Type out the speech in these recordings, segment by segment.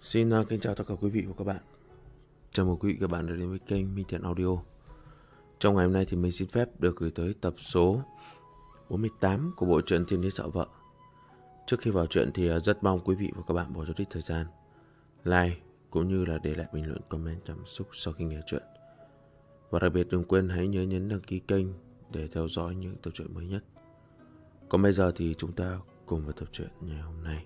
Xin kính chào tất cả quý vị và các bạn. Chào mừng quý vị và các bạn đã đến với kênh Minh Thiện Audio. Trong ngày hôm nay thì mình xin phép được gửi tới tập số 48 của bộ truyện Thiên Đế Sợ Vợ. Trước khi vào truyện thì rất mong quý vị và các bạn bỏ chút ít thời gian like cũng như là để lại bình luận, comment cảm xúc sau khi nghe truyện. Và đặc biệt đừng quên hãy nhớ nhấn đăng ký kênh để theo dõi những tập truyện mới nhất. Còn bây giờ thì chúng ta cùng vào tập truyện ngày hôm nay.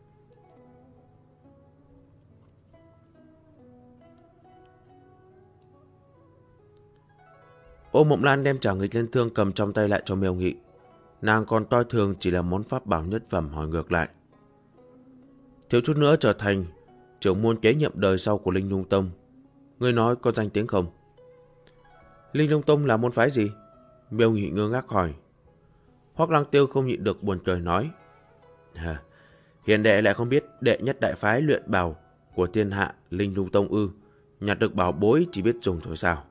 Ô Mộng Lan đem trả nghịch lên thương cầm trong tay lại cho Miêu Nghị. Nàng còn coi thường chỉ là món pháp bảo nhất phẩm, hỏi ngược lại: thiếu chút nữa trở thành trưởng môn kế nhiệm đời sau của Linh Lung Tông, ngươi nói có danh tiếng không? Linh Lung Tông là môn phái gì? Miêu Nghị ngơ ngác hỏi. Hoắc Lăng Tiêu không nhịn được buồn cười nói: hiền đệ lại không biết đệ nhất đại phái luyện bảo của thiên hạ Linh Lung Tông ư? Nhặt được bảo bối chỉ biết dùng thôi sao?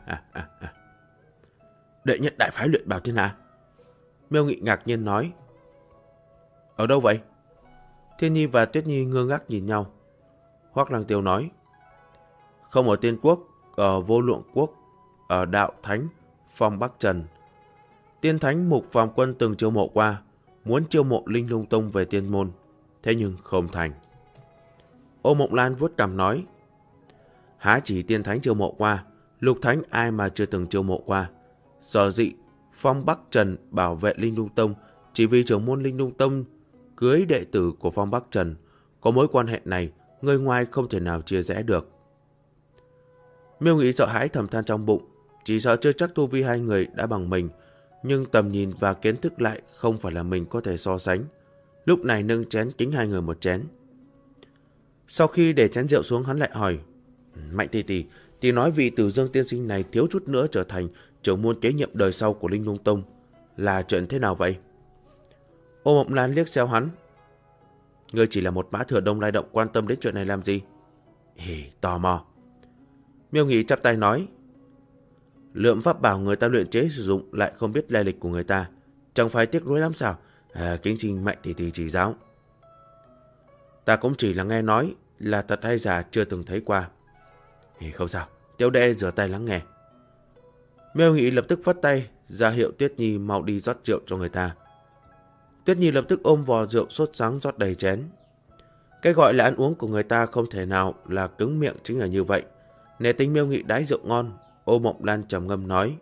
Đệ nhất đại phái luyện bảo thiên hạ? Miêu Nghị ngạc nhiên nói. Ở đâu vậy? Thiên Nhi và Tuyết Nhi ngơ ngác nhìn nhau. Hoắc Lăng Tiêu nói: không ở Tiên Quốc, ở Vô Lượng Quốc, ở Đạo Thánh Phong Bắc Trần. Tiên Thánh Mục Phàm Quân từng chiêu mộ qua, muốn chiêu mộ Linh Lung Tông về tiên môn, thế nhưng không thành. Ô Mộng Lan vuốt cằm nói: há chỉ Tiên Thánh chiêu mộ qua, Lục Thánh ai mà chưa từng chiêu mộ qua. Sở dĩ Phong Bắc Trần bảo vệ Linh Lung Tông chỉ vì trưởng môn Linh Lung Tông cưới đệ tử của Phong Bắc Trần. Có mối quan hệ này, người ngoài không thể nào chia rẽ được. Miêu Nghị sợ hãi thầm than trong bụng, chỉ sợ chưa chắc tu vi hai người đã bằng mình, nhưng tầm nhìn và kiến thức lại không phải là mình có thể so sánh. Lúc này nâng chén kính hai người một chén. Sau khi để chén rượu xuống, hắn lại hỏi: Mạnh tỷ tỷ nói vị Tử Dương tiên sinh này thiếu chút nữa trở thành trưởng môn kế nhiệm đời sau của Linh Lung Tông, là chuyện thế nào vậy? Ô Mộng Lan liếc xéo hắn: ngươi chỉ là một mã thừa đông lai động, quan tâm đến chuyện này làm gì? Tò mò. Miêu Nghị chắp tay nói: lượng pháp bảo người ta luyện chế sử dụng lại không biết lai lịch của người ta, chẳng phải tiếc nuối lắm sao? Kính xin Mạnh tỷ chỉ giáo. Ta cũng chỉ là nghe nói, là thật hay giả chưa từng thấy qua. Không sao, tiểu đệ rửa tay lắng nghe. Miêu Nghị lập tức phất tay ra hiệu Tuyết Nhi mau đi rót rượu cho người ta. Tuyết Nhi lập tức ôm vò rượu sốt sắng rót đầy chén. Cái gọi là ăn uống của người ta không thể nào là cứng miệng chính là như vậy. Nể tình Miêu Nghị đái rượu ngon, Ô Mộng Lan trầm ngâm nói: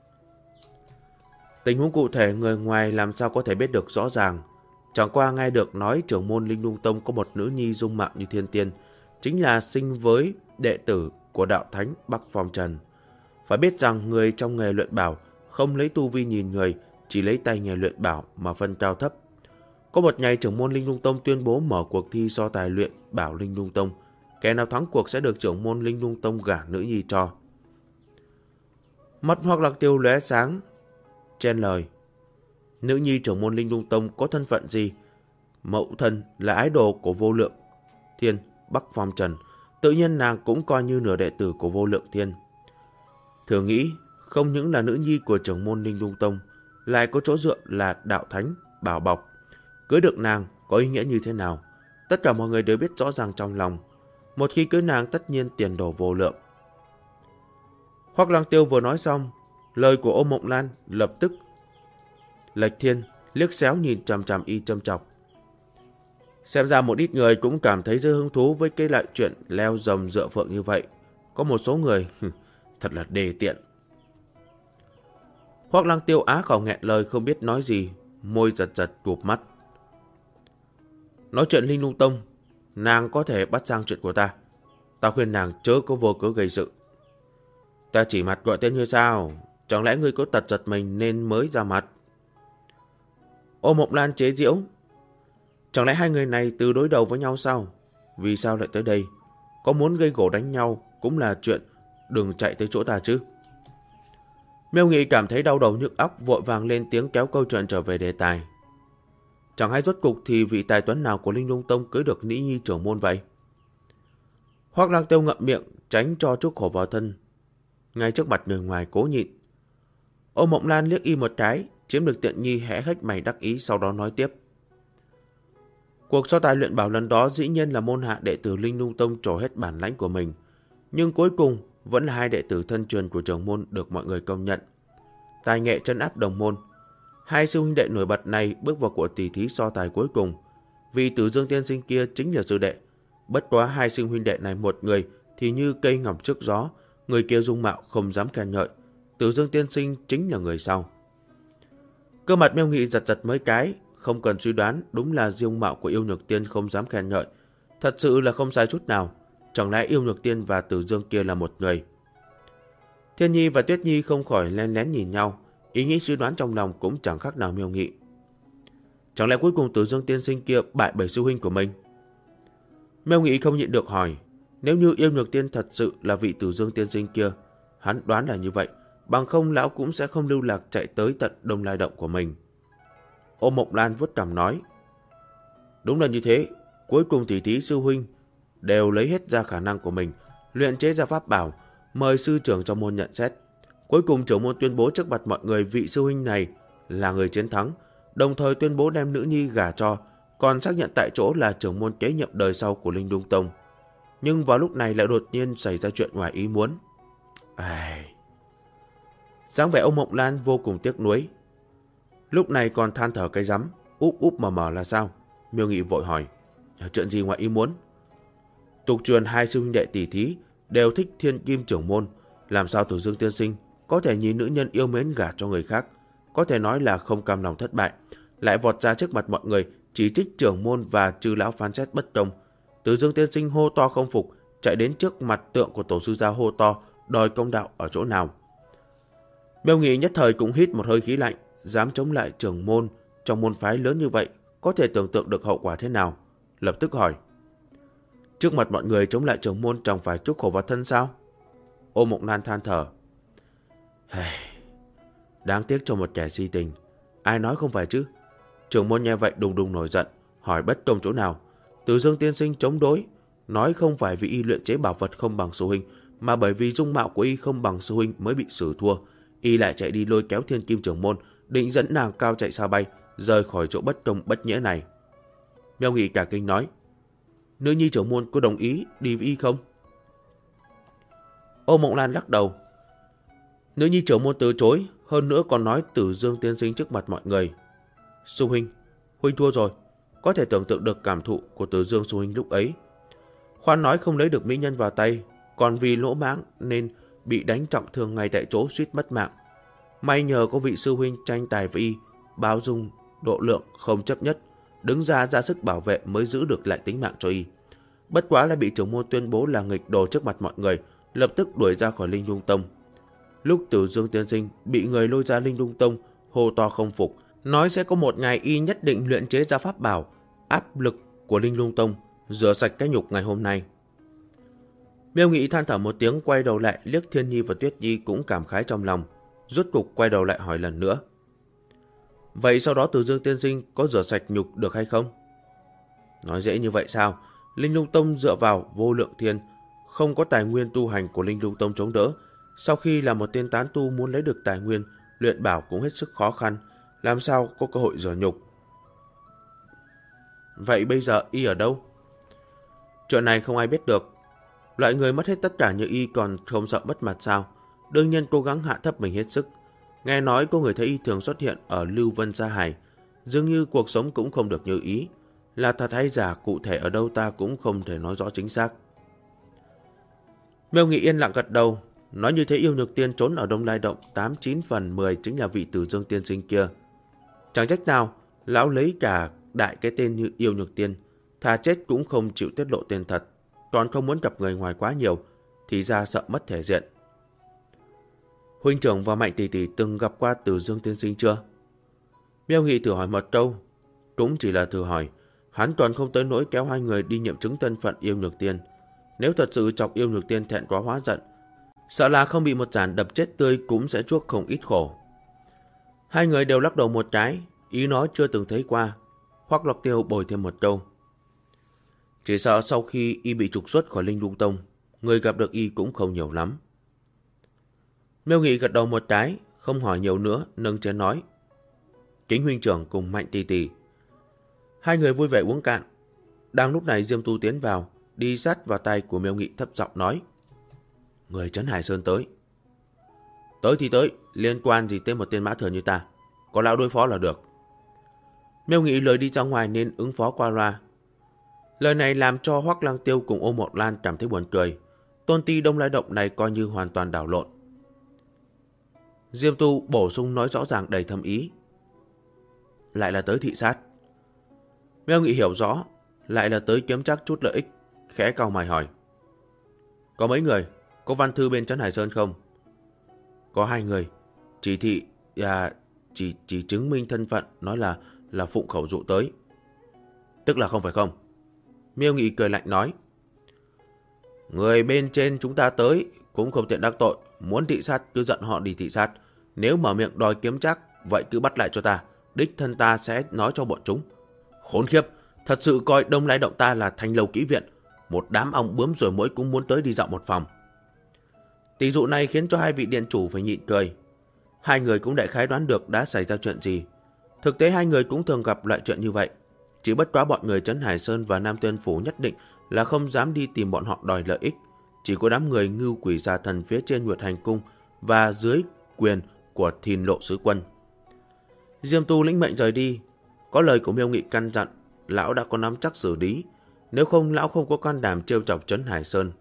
tình huống cụ thể người ngoài làm sao có thể biết được rõ ràng. Chẳng qua nghe được nói trưởng môn Linh Lung Tông có một nữ nhi dung mạo như thiên tiên, chính là sinh với đệ tử của đạo thánh Bắc Phong Trần. Phải biết rằng người trong nghề luyện bảo không lấy tu vi nhìn người, chỉ lấy tay nghề luyện bảo mà phân cao thấp. Có một ngày trưởng môn Linh Lung Tông tuyên bố mở cuộc thi so tài luyện bảo Linh Lung Tông, kẻ nào thắng cuộc sẽ được trưởng môn Linh Lung Tông gả nữ nhi cho. Mắt Hoắc Lăng Tiêu lóe sáng, chen lời: nữ nhi trưởng môn Linh Lung Tông có thân phận gì? Mẫu thân là ái đồ của Vô Lượng Thiên Bắc Phong Trần, tự nhiên nàng cũng coi như nửa đệ tử của Vô Lượng Thiên. Thử nghĩ, không những là nữ nhi của trưởng môn Linh Lung Tông, lại có chỗ dựa là đạo thánh bảo bọc, cưới được nàng có ý nghĩa như thế nào? Tất cả mọi người đều biết rõ ràng trong lòng. Một khi cưới nàng tất nhiên tiền đồ vô lượng. Hoắc Lăng Tiêu vừa nói xong, lời của Ô Mộng Lan lập tức lệch thiên, liếc xéo nhìn chằm chằm y châm chọc. Xem ra một ít người cũng cảm thấy rất hứng thú với cái loại chuyện leo rồng dựa phượng như vậy. Có một số người thật là đề tiện. Hoắc Lăng Tiêu á khẩu nghẹn lời không biết nói gì, môi giật giật cụp mắt. Nói chuyện Linh Lung Tông, nàng có thể bắt sang chuyện của ta. Ta khuyên nàng chớ có vô cớ gây sự. Ta chỉ mặt gọi tên như sao? Chẳng lẽ ngươi có tật giật mình nên mới ra mặt? Ô Mộng Lan chế giễu: chẳng lẽ hai người này từ đối đầu với nhau sao? Vì sao lại tới đây? Có muốn gây gổ đánh nhau cũng là chuyện, đừng chạy tới chỗ ta chứ. Miêu Nghị cảm thấy đau đầu nhức óc, vội vàng lên tiếng kéo câu chuyện trở về đề tài. Chẳng hay rốt cục thì vị tài tuấn nào của Linh Lung Tông cưới được nữ nhi trưởng môn vậy? Hoắc Lăng Tiêu ngậm miệng tránh cho chuốc khổ vào thân, ngay trước mặt người ngoài cố nhịn. Ô Mộng Lan liếc y một cái, chiếm được tiện nghi hẽ hếch mày đắc ý, sau đó nói tiếp: Cuộc so tài luyện bảo lần đó dĩ nhiên là môn hạ đệ tử Linh Lung Tông trổ hết bản lãnh của mình, nhưng cuối cùng vẫn là hai đệ tử thân truyền của trưởng môn được mọi người công nhận. Tài nghệ trấn áp đồng môn. Hai sư huynh đệ nổi bật này bước vào cuộc tỷ thí so tài cuối cùng. Vì Tử Dương tiên sinh kia chính là sư đệ. Bất quá hai sư huynh đệ này một người thì như cây ngọc trước gió, người kia dung mạo không dám khen ngợi. Tử Dương tiên sinh chính là người sau. Cơ mặt Miêu Nghị giật giật mấy cái, không cần suy đoán, đúng là dung mạo của Yêu Nhược Tiên không dám khen ngợi. Thật sự là không sai chút nào. Chẳng lẽ Yêu Nhược Tiên và Tử Dương kia là một người? Thiên Nhi và Tuyết Nhi không khỏi lén lén nhìn nhau, ý nghĩ suy đoán trong lòng cũng chẳng khác nào Miêu Nghị. Chẳng lẽ cuối cùng Tử Dương tiên sinh kia bại bởi sư huynh của mình? Miêu Nghị không nhịn được hỏi, nếu như Yêu Nhược Tiên thật sự là vị Tử Dương tiên sinh kia, hắn đoán là như vậy, bằng không lão cũng sẽ không lưu lạc chạy tới tận Đông Lai Động của mình. Ô Mộng Lan vuốt cằm nói, đúng là như thế, cuối cùng tỷ thí sư huynh đều lấy hết ra khả năng của mình, luyện chế ra pháp bảo, mời sư trưởng trong môn nhận xét. Cuối cùng trưởng môn tuyên bố trước mặt mọi người vị sư huynh này là người chiến thắng, đồng thời tuyên bố đem nữ nhi gả cho, còn xác nhận tại chỗ là trưởng môn kế nhiệm đời sau của Linh Lung Tông. Nhưng vào lúc này lại đột nhiên xảy ra chuyện ngoài ý muốn. Dáng vẻ ông Mộng Lan vô cùng tiếc nuối. Lúc này còn than thở cái rắm, úp úp mở là sao? Miêu Nghị vội hỏi, chuyện gì ngoài ý muốn? Tục truyền hai sư huynh đệ tỷ thí đều thích Thiên Kim trưởng môn, làm sao Tử Dương tiên sinh có thể nhìn nữ nhân yêu mến gả cho người khác, có thể nói là không cam lòng thất bại, lại vọt ra trước mặt mọi người chỉ trích trưởng môn và chư lão phán xét bất công. Tử Dương tiên sinh hô to không phục, chạy đến trước mặt tượng của tổ sư gia hô to đòi công đạo ở chỗ nào. Miêu Nghị nhất thời cũng hít một hơi khí lạnh, dám chống lại trưởng môn trong môn phái lớn như vậy, có thể tưởng tượng được hậu quả thế nào. Lập tức hỏi, trước mặt mọi người chống lại trưởng môn chẳng phải chuốc khổ vào thân sao? Ô Mộng Lan than thở, đáng tiếc cho một kẻ si tình, ai nói không phải chứ? Trưởng môn nghe vậy đùng đùng nổi giận, hỏi bất công chỗ nào? Tử Dương tiên sinh chống đối, nói không phải vì y luyện chế bảo vật không bằng sư huynh, mà bởi vì dung mạo của y không bằng sư huynh mới bị xử thua. Y lại chạy đi lôi kéo Thiên Kim trưởng môn, định dẫn nàng cao chạy xa bay, rời khỏi chỗ bất công bất nghĩa này. Miêu Nghị cả kinh nói, nữ nhi trưởng môn có đồng ý đi với y không? Ô Mộng Lan lắc đầu, nữ nhi trưởng môn từ chối, hơn nữa còn nói Tử Dương tiên sinh trước mặt mọi người. Sư huynh, huynh thua rồi. Có thể tưởng tượng được cảm thụ của Tử Dương sư huynh lúc ấy. Khoan nói không lấy được mỹ nhân vào tay, còn vì lỗ mãng nên bị đánh trọng thương ngay tại chỗ, suýt mất mạng. May nhờ có vị sư huynh tranh tài với y, bao dung, độ lượng không chấp nhất, đứng ra sức bảo vệ mới giữ được lại tính mạng cho y. Bất quá là bị trưởng môn tuyên bố là nghịch đồ trước mặt mọi người, lập tức đuổi ra khỏi Linh Lung Tông. Lúc Tử Dương tiên sinh bị người lôi ra Linh Lung Tông, hô to không phục, nói sẽ có một ngày y nhất định luyện chế ra pháp bảo, áp lực của Linh Lung Tông, rửa sạch cái nhục ngày hôm nay. Miêu Nghị than thở một tiếng, quay đầu lại liếc Thiên Nhi và Tuyết Nhi cũng cảm khái trong lòng, rốt cục quay đầu lại hỏi lần nữa. Vậy sau đó Tử Dương tiên sinh có rửa sạch nhục được hay không? Nói dễ như vậy sao? Linh Lung Tông dựa vào vô lượng thiên, không có tài nguyên tu hành của Linh Lung Tông chống đỡ. Sau khi là một tên tán tu muốn lấy được tài nguyên, luyện bảo cũng hết sức khó khăn, làm sao có cơ hội rửa nhục. Vậy bây giờ y ở đâu? Chuyện này không ai biết được. Loại người mất hết tất cả như y còn không sợ mất mặt sao? Đương nhiên cố gắng hạ thấp mình hết sức. Nghe nói có người thấy y thường xuất hiện ở Lưu Vân Sa Hải, dường như cuộc sống cũng không được như ý. Là thật hay giả cụ thể ở đâu ta cũng không thể nói rõ chính xác. Miêu Nghị yên lặng gật đầu, nói như thế Yêu Nhược Tiên trốn ở Đông Lai Động 89 phần 10 chính là vị Tử Dương tiên sinh kia. Chẳng trách nào, lão lấy cả đại cái tên như Yêu Nhược Tiên, thà chết cũng không chịu tiết lộ tên thật, còn không muốn gặp người ngoài quá nhiều, thì ra sợ mất thể diện. Huynh trưởng và Mạnh tỷ tỷ từng gặp qua Tử Dương tiên sinh chưa? Miêu Nghị thử hỏi một câu, cũng chỉ là thử hỏi, hắn còn không tới nỗi kéo hai người đi nghiệm chứng thân phận Yêu Nhược Tiên. Nếu thật sự chọc Yêu Nhược Tiên thẹn quá hóa giận, sợ là không bị một giản đập chết tươi cũng sẽ chuốc không ít khổ. Hai người đều lắc đầu một cái, ý nói chưa từng thấy qua. Hoắc Lộc Tiêu bồi thêm một câu, chỉ sợ sau khi y bị trục xuất khỏi Linh Lung Tông, người gặp được y cũng không nhiều lắm. Miêu Nghị gật đầu một cái, không hỏi nhiều nữa, nâng chén nói, kính huynh trưởng cùng Mạnh tỷ tỷ. Hai người vui vẻ uống cạn, Đang lúc này Diêm Tu tiến vào, đi sát vào tay của Miêu Nghị thấp giọng nói. Người Trấn Hải Sơn tới. Tới thì tới, liên quan gì tới một tên mã thừa như ta. Có lão đối phó là được. Miêu Nghị lời đi ra ngoài nên ứng phó qua loa. Lời này làm cho Hoắc Lăng Tiêu cùng Ô Mộng Lan cảm thấy buồn cười. Tôn ti Đông Lai Động này coi như hoàn toàn đảo lộn. Diêm Tu bổ sung nói rõ ràng đầy thâm ý. Lại là tới thị sát. Miêu Nghị hiểu rõ, lại là tới kiếm chắc chút lợi ích, khẽ cau mày hỏi. Có mấy người? Có văn thư bên Trấn Hải Sơn không? Có 2 người. Chỉ thị chỉ chứng minh thân phận, nói là phụng khẩu dụ tới. Tức là không phải không? Miêu Nghị cười lạnh nói. Người bên trên chúng ta tới cũng không tiện đắc tội, muốn thị sát cứ giận họ đi thị sát. Nếu mở miệng đòi kiếm chắc, vậy cứ bắt lại cho ta, đích thân ta sẽ nói cho bọn chúng. Khốn khiếp, thật sự coi Đông Lai Động ta là thành lầu kỹ viện, một đám ong bướm rồi mỗi cũng muốn tới đi dạo một phòng. Tỷ dụ này khiến cho 2 vị điện chủ phải nhịn cười. 2 người cũng đại khái đoán được đã xảy ra chuyện gì. Thực tế 2 người cũng thường gặp loại chuyện như vậy. Chỉ bất quá bọn người Trấn Hải Sơn và Nam Tuyên Phủ nhất định là không dám đi tìm bọn họ đòi lợi ích. Chỉ có đám người ngưu quỷ già thần phía trên Nguyệt Hành Cung và dưới quyền của Thìn Lộ Sứ Quân. Diêm Tu lĩnh mệnh rời đi. Có lời của Miêu Nghị căn dặn, lão đã có nắm chắc xử lý. Nếu không, lão không có can đảm trêu chọc Trấn Hải Sơn.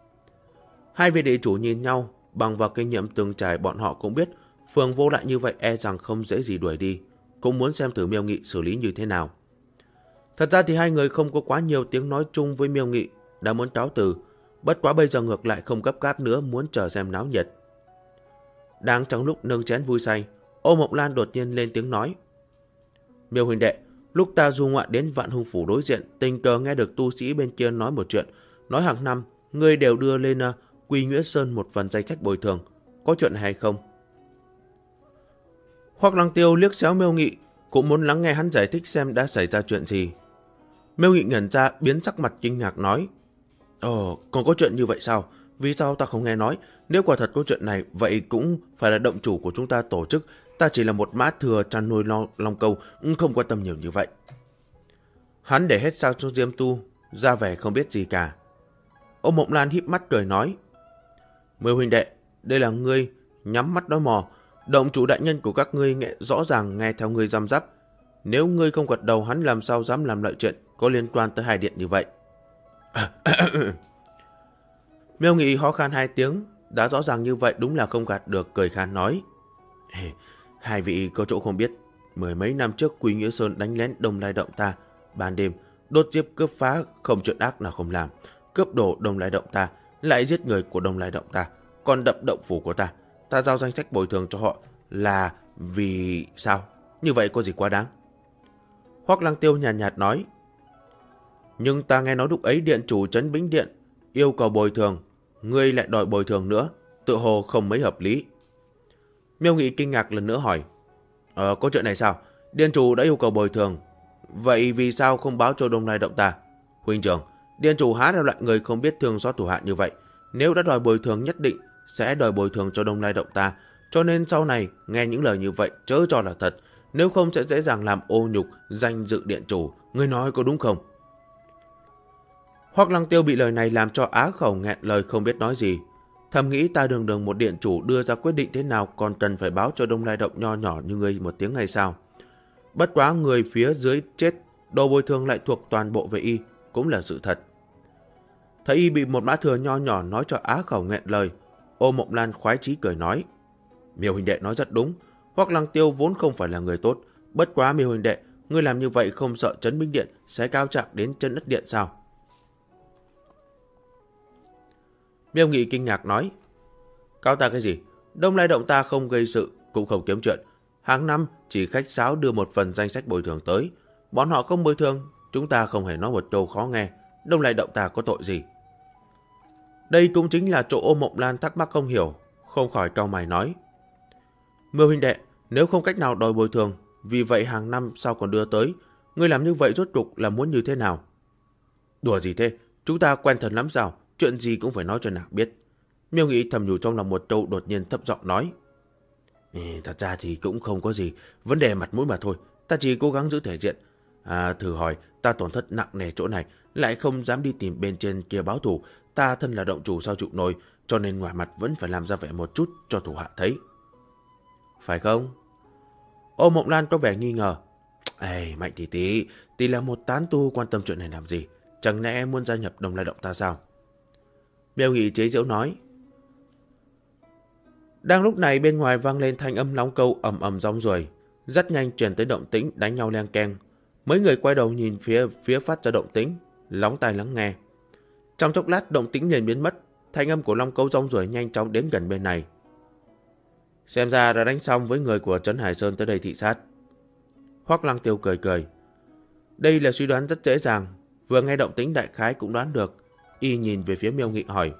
2 vị địa chủ nhìn nhau, bằng vào kinh nghiệm từng trải bọn họ cũng biết Phường Vô Lại như vậy e rằng không dễ gì đuổi đi. Cũng muốn xem thử Miêu Nghị xử lý như thế nào. Thật ra thì 2 người không có quá nhiều tiếng nói chung với Miêu Nghị, đã muốn cáo từ. Bất quá bây giờ ngược lại không gấp gáp nữa, muốn chờ xem náo nhiệt. Đang trong lúc nâng chén vui say, Ô Mộng Lan đột nhiên lên tiếng nói. Miêu huynh đệ, lúc ta du ngoạn đến Vạn Hung Phủ đối diện, tình cờ nghe được tu sĩ bên kia nói một chuyện. Nói hàng năm, ngươi đều đưa lên Quy Nguyễn Sơn một phần danh sách bồi thường. Có chuyện này hay không? Hoắc Lăng Tiêu liếc xéo Miêu Nghị, cũng muốn lắng nghe hắn giải thích xem đã xảy ra chuyện gì. Miêu Nghị ngẩn ra, biến sắc mặt kinh ngạc nói. Còn có chuyện như vậy sao? Vì sao ta không nghe nói? Nếu quả thật có chuyện này, vậy cũng phải là động chủ của chúng ta tổ chức. Ta chỉ là một mã thừa chăn nuôi long câu, không quan tâm nhiều như vậy. Hắn để hết sao cho Diêm Tu, ra vẻ không biết gì cả. Ô Mộng Lan híp mắt cười nói. Miêu huynh đệ, đây là ngươi nhắm mắt nói mò. Động chủ đại nhân của các ngươi rõ ràng nghe theo ngươi răm rắp. Nếu ngươi không gật đầu, hắn làm sao dám làm lợi chuyện có liên quan tới hai điện như vậy. Miêu Nghị ho khan 2 tiếng, đã rõ ràng như vậy đúng là không gạt được, cười khan nói. Hai vị có chỗ không biết, 10 mấy năm trước Quy Nghĩa Sơn đánh lén Đông Lai Động ta, ban đêm đốt giết cướp phá, không chuyện ác nào không làm, cướp đồ Đông Lai Động ta, lại giết người của Đông Lai Động ta, còn đập động phủ của ta. Ta giao danh sách bồi thường cho họ là vì sao? Như vậy có gì quá đáng? Hoắc Lăng Tiêu nhàn nhạt nói. Nhưng ta nghe nói lúc ấy điện chủ Trấn Bính Điện yêu cầu bồi thường, ngươi lại đòi bồi thường nữa, tự hồ không mấy hợp lý. Miêu Nghị kinh ngạc lần nữa hỏi. Có chuyện này sao? Điện chủ đã yêu cầu bồi thường, vậy vì sao không báo cho Đông Lai Động ta? Huynh trưởng, điện chủ há là loại người không biết thương xót thủ hạ như vậy. Nếu đã đòi bồi thường nhất định sẽ đòi bồi thường cho Đông Lai Động ta, cho nên sau này nghe những lời như vậy chớ cho là thật, nếu không sẽ dễ dàng làm ô nhục danh dự điện chủ. Ngươi nói có đúng không? Hoắc Lăng Tiêu bị lời này làm cho á khẩu nghẹn lời không biết nói gì. Thầm nghĩ ta đường một điện chủ đưa ra quyết định thế nào còn cần phải báo cho Đông Lai Động nho nhỏ như ngươi một tiếng hay sao? Bất quá người phía dưới chết, đồ bồi thường lại thuộc toàn bộ về y, cũng là sự thật. Thấy y bị một mã thừa nho nhỏ nói cho á khẩu nghẹn lời, Ô Mộng Lan khoái chí cười nói. Miêu huynh đệ nói rất đúng, Hoắc Lăng Tiêu vốn không phải là người tốt. Bất quá Miêu huynh đệ, ngươi làm như vậy không sợ Trấn Bính Điện sẽ cao chạm đến chân đất điện sao? Miêu Nghị kinh ngạc nói. Cao ta cái gì? Đông Lai Động ta không gây sự, cũng không kiếm chuyện. Hàng năm chỉ khách sáo đưa một phần danh sách bồi thường tới. Bọn họ không bồi thường, chúng ta không hề nói một câu khó nghe. Đông Lai Động ta có tội gì? Đây cũng chính là chỗ Ô Mộng Lan thắc mắc không hiểu, không khỏi cau mày nói. Miêu huynh đệ, nếu không cách nào đòi bồi thường, vì vậy hàng năm sao còn đưa tới? Ngươi làm như vậy rốt cục là muốn như thế nào? Đùa gì thế? Chúng ta quen thân lắm sao? Chuyện gì cũng phải nói cho nàng biết. Miêu Nghị thầm nhủ trong lòng một câu, đột nhiên thấp giọng nói. Thật ra thì cũng không có gì, vấn đề mặt mũi mà thôi. Ta chỉ cố gắng giữ thể diện. Thử hỏi, ta tổn thất nặng nề chỗ này, lại không dám đi tìm bên trên kia báo thù. Ta thân là động chủ sao chịu nổi, cho nên ngoài mặt vẫn phải làm ra vẻ một chút cho thủ hạ thấy. Phải không? Ô Mộng Lan có vẻ nghi ngờ. Ê, Mạnh tỷ là một tán tu, quan tâm chuyện này làm gì? Chẳng lẽ em muốn gia nhập Đông Lai Động ta sao? Miêu Nghị chế giễu nói. Đang lúc này bên ngoài vang lên thanh âm long câu ầm ầm rong ruổi, rất nhanh truyền tới động tĩnh đánh nhau leng keng. Mấy người quay đầu nhìn phía phát ra động tĩnh, lóng tai lắng nghe. Trong chốc lát động tĩnh liền biến mất, thanh âm của long câu rong ruổi nhanh chóng đến gần bên này. Xem ra đã đánh xong với người của Trấn Hải Sơn tới đây thị sát. Hoắc Lăng Tiêu cười cười. Đây là suy đoán rất dễ dàng, vừa nghe động tĩnh đại khái cũng đoán được. Y nhìn về phía Miêu Nghị hỏi.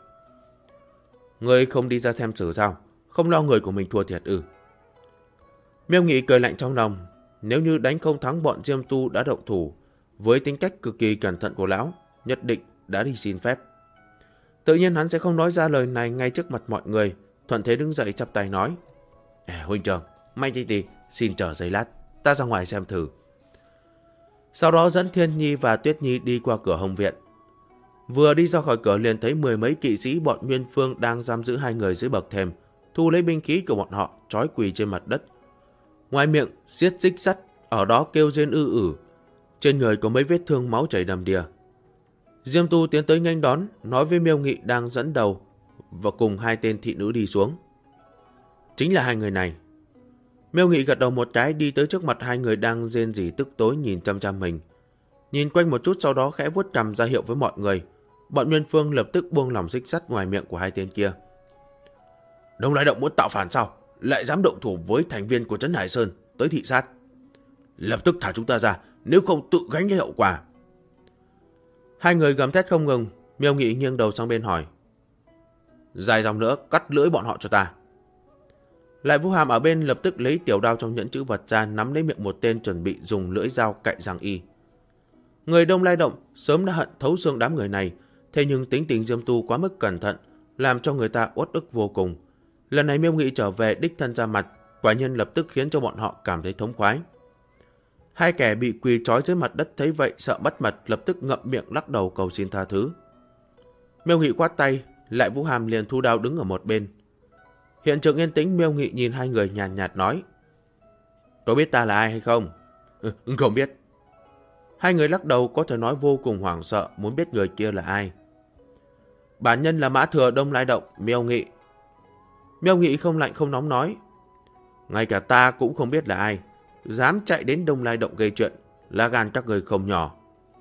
Ngươi không đi ra xem xử sao? Không lo người của mình thua thiệt ư? Miêu Nghị cười lạnh trong lòng. Nếu như đánh không thắng bọn Diêm Tu đã động thủ, với tính cách cực kỳ cẩn thận của lão, nhất định đã đi xin phép. Tự nhiên hắn sẽ không nói ra lời này ngay trước mặt mọi người. Thuận thế đứng dậy chắp tay nói. Huynh trưởng, Mạnh tỷ xin chờ giây lát, ta ra ngoài xem thử. Sau đó dẫn Thiên Nhi và Tuyết Nhi đi qua cửa hồng viện. Vừa đi ra khỏi cửa liền thấy mười mấy kỵ sĩ bọn Nguyên Phương đang giam giữ hai người dưới bậc thềm, thu lấy binh khí của bọn họ, trói quỳ trên mặt đất. Ngoài miệng xiết xích sắt, ở đó kêu rên ư. Trên người có mấy vết thương máu chảy đầm đìa. Diêm Tu tiến tới nhanh đón, nói với Miêu Nghị đang dẫn đầu và cùng hai tên thị nữ đi xuống. Chính là hai người này. Miêu Nghị gật đầu một cái, đi tới trước mặt hai người đang rên rỉ tức tối nhìn chăm chăm mình. Nhìn quanh một chút, sau đó khẽ vuốt cằm ra hiệu với mọi người. Bọn Nguyên Phương lập tức buông lỏng xích sắt ngoài miệng của hai tên kia. Đông Lai Động muốn tạo phản sao? Lại dám động thủ với thành viên của Trấn Hải Sơn tới thị sát. Lập tức thả chúng ta ra, nếu không tự gánh lấy hậu quả. Hai người gầm thét không ngừng. Miêu Nghị nghiêng đầu sang bên hỏi. Dài dòng nữa, cắt lưỡi bọn họ cho ta. Lại Vũ Hàm ở bên lập tức lấy tiểu đao trong nhẫn chữ vật ra, nắm lấy miệng một tên chuẩn bị dùng lưỡi dao cạy răng y. Người Đông Lai Động sớm đã hận thấu xương đám người này, thế nhưng tính tình Diêm Tu quá mức cẩn thận, làm cho người ta uất ức vô cùng. Lần này Miêu Nghị trở về đích thân ra mặt, quả nhiên lập tức khiến cho bọn họ cảm thấy thống khoái. Hai kẻ bị quỳ trói dưới mặt đất thấy vậy sợ mất mật, lập tức ngậm miệng lắc đầu cầu xin tha thứ. Miêu Nghị quát tay, Lại Vũ Hàm liền thu đao đứng ở một bên. Hiện trường yên tĩnh. Miêu Nghị nhìn hai người nhàn nhạt nói. Có biết ta là ai hay không? Không biết. Hai người lắc đầu, có thể nói vô cùng hoảng sợ, muốn biết người kia là ai. Bản nhân là Mã Thừa Đông Lai Động, Miêu Nghị. Miêu Nghị không lạnh không nóng nói. Ngay cả ta cũng không biết là ai, dám chạy đến Đông Lai Động gây chuyện, lá gan các người không nhỏ.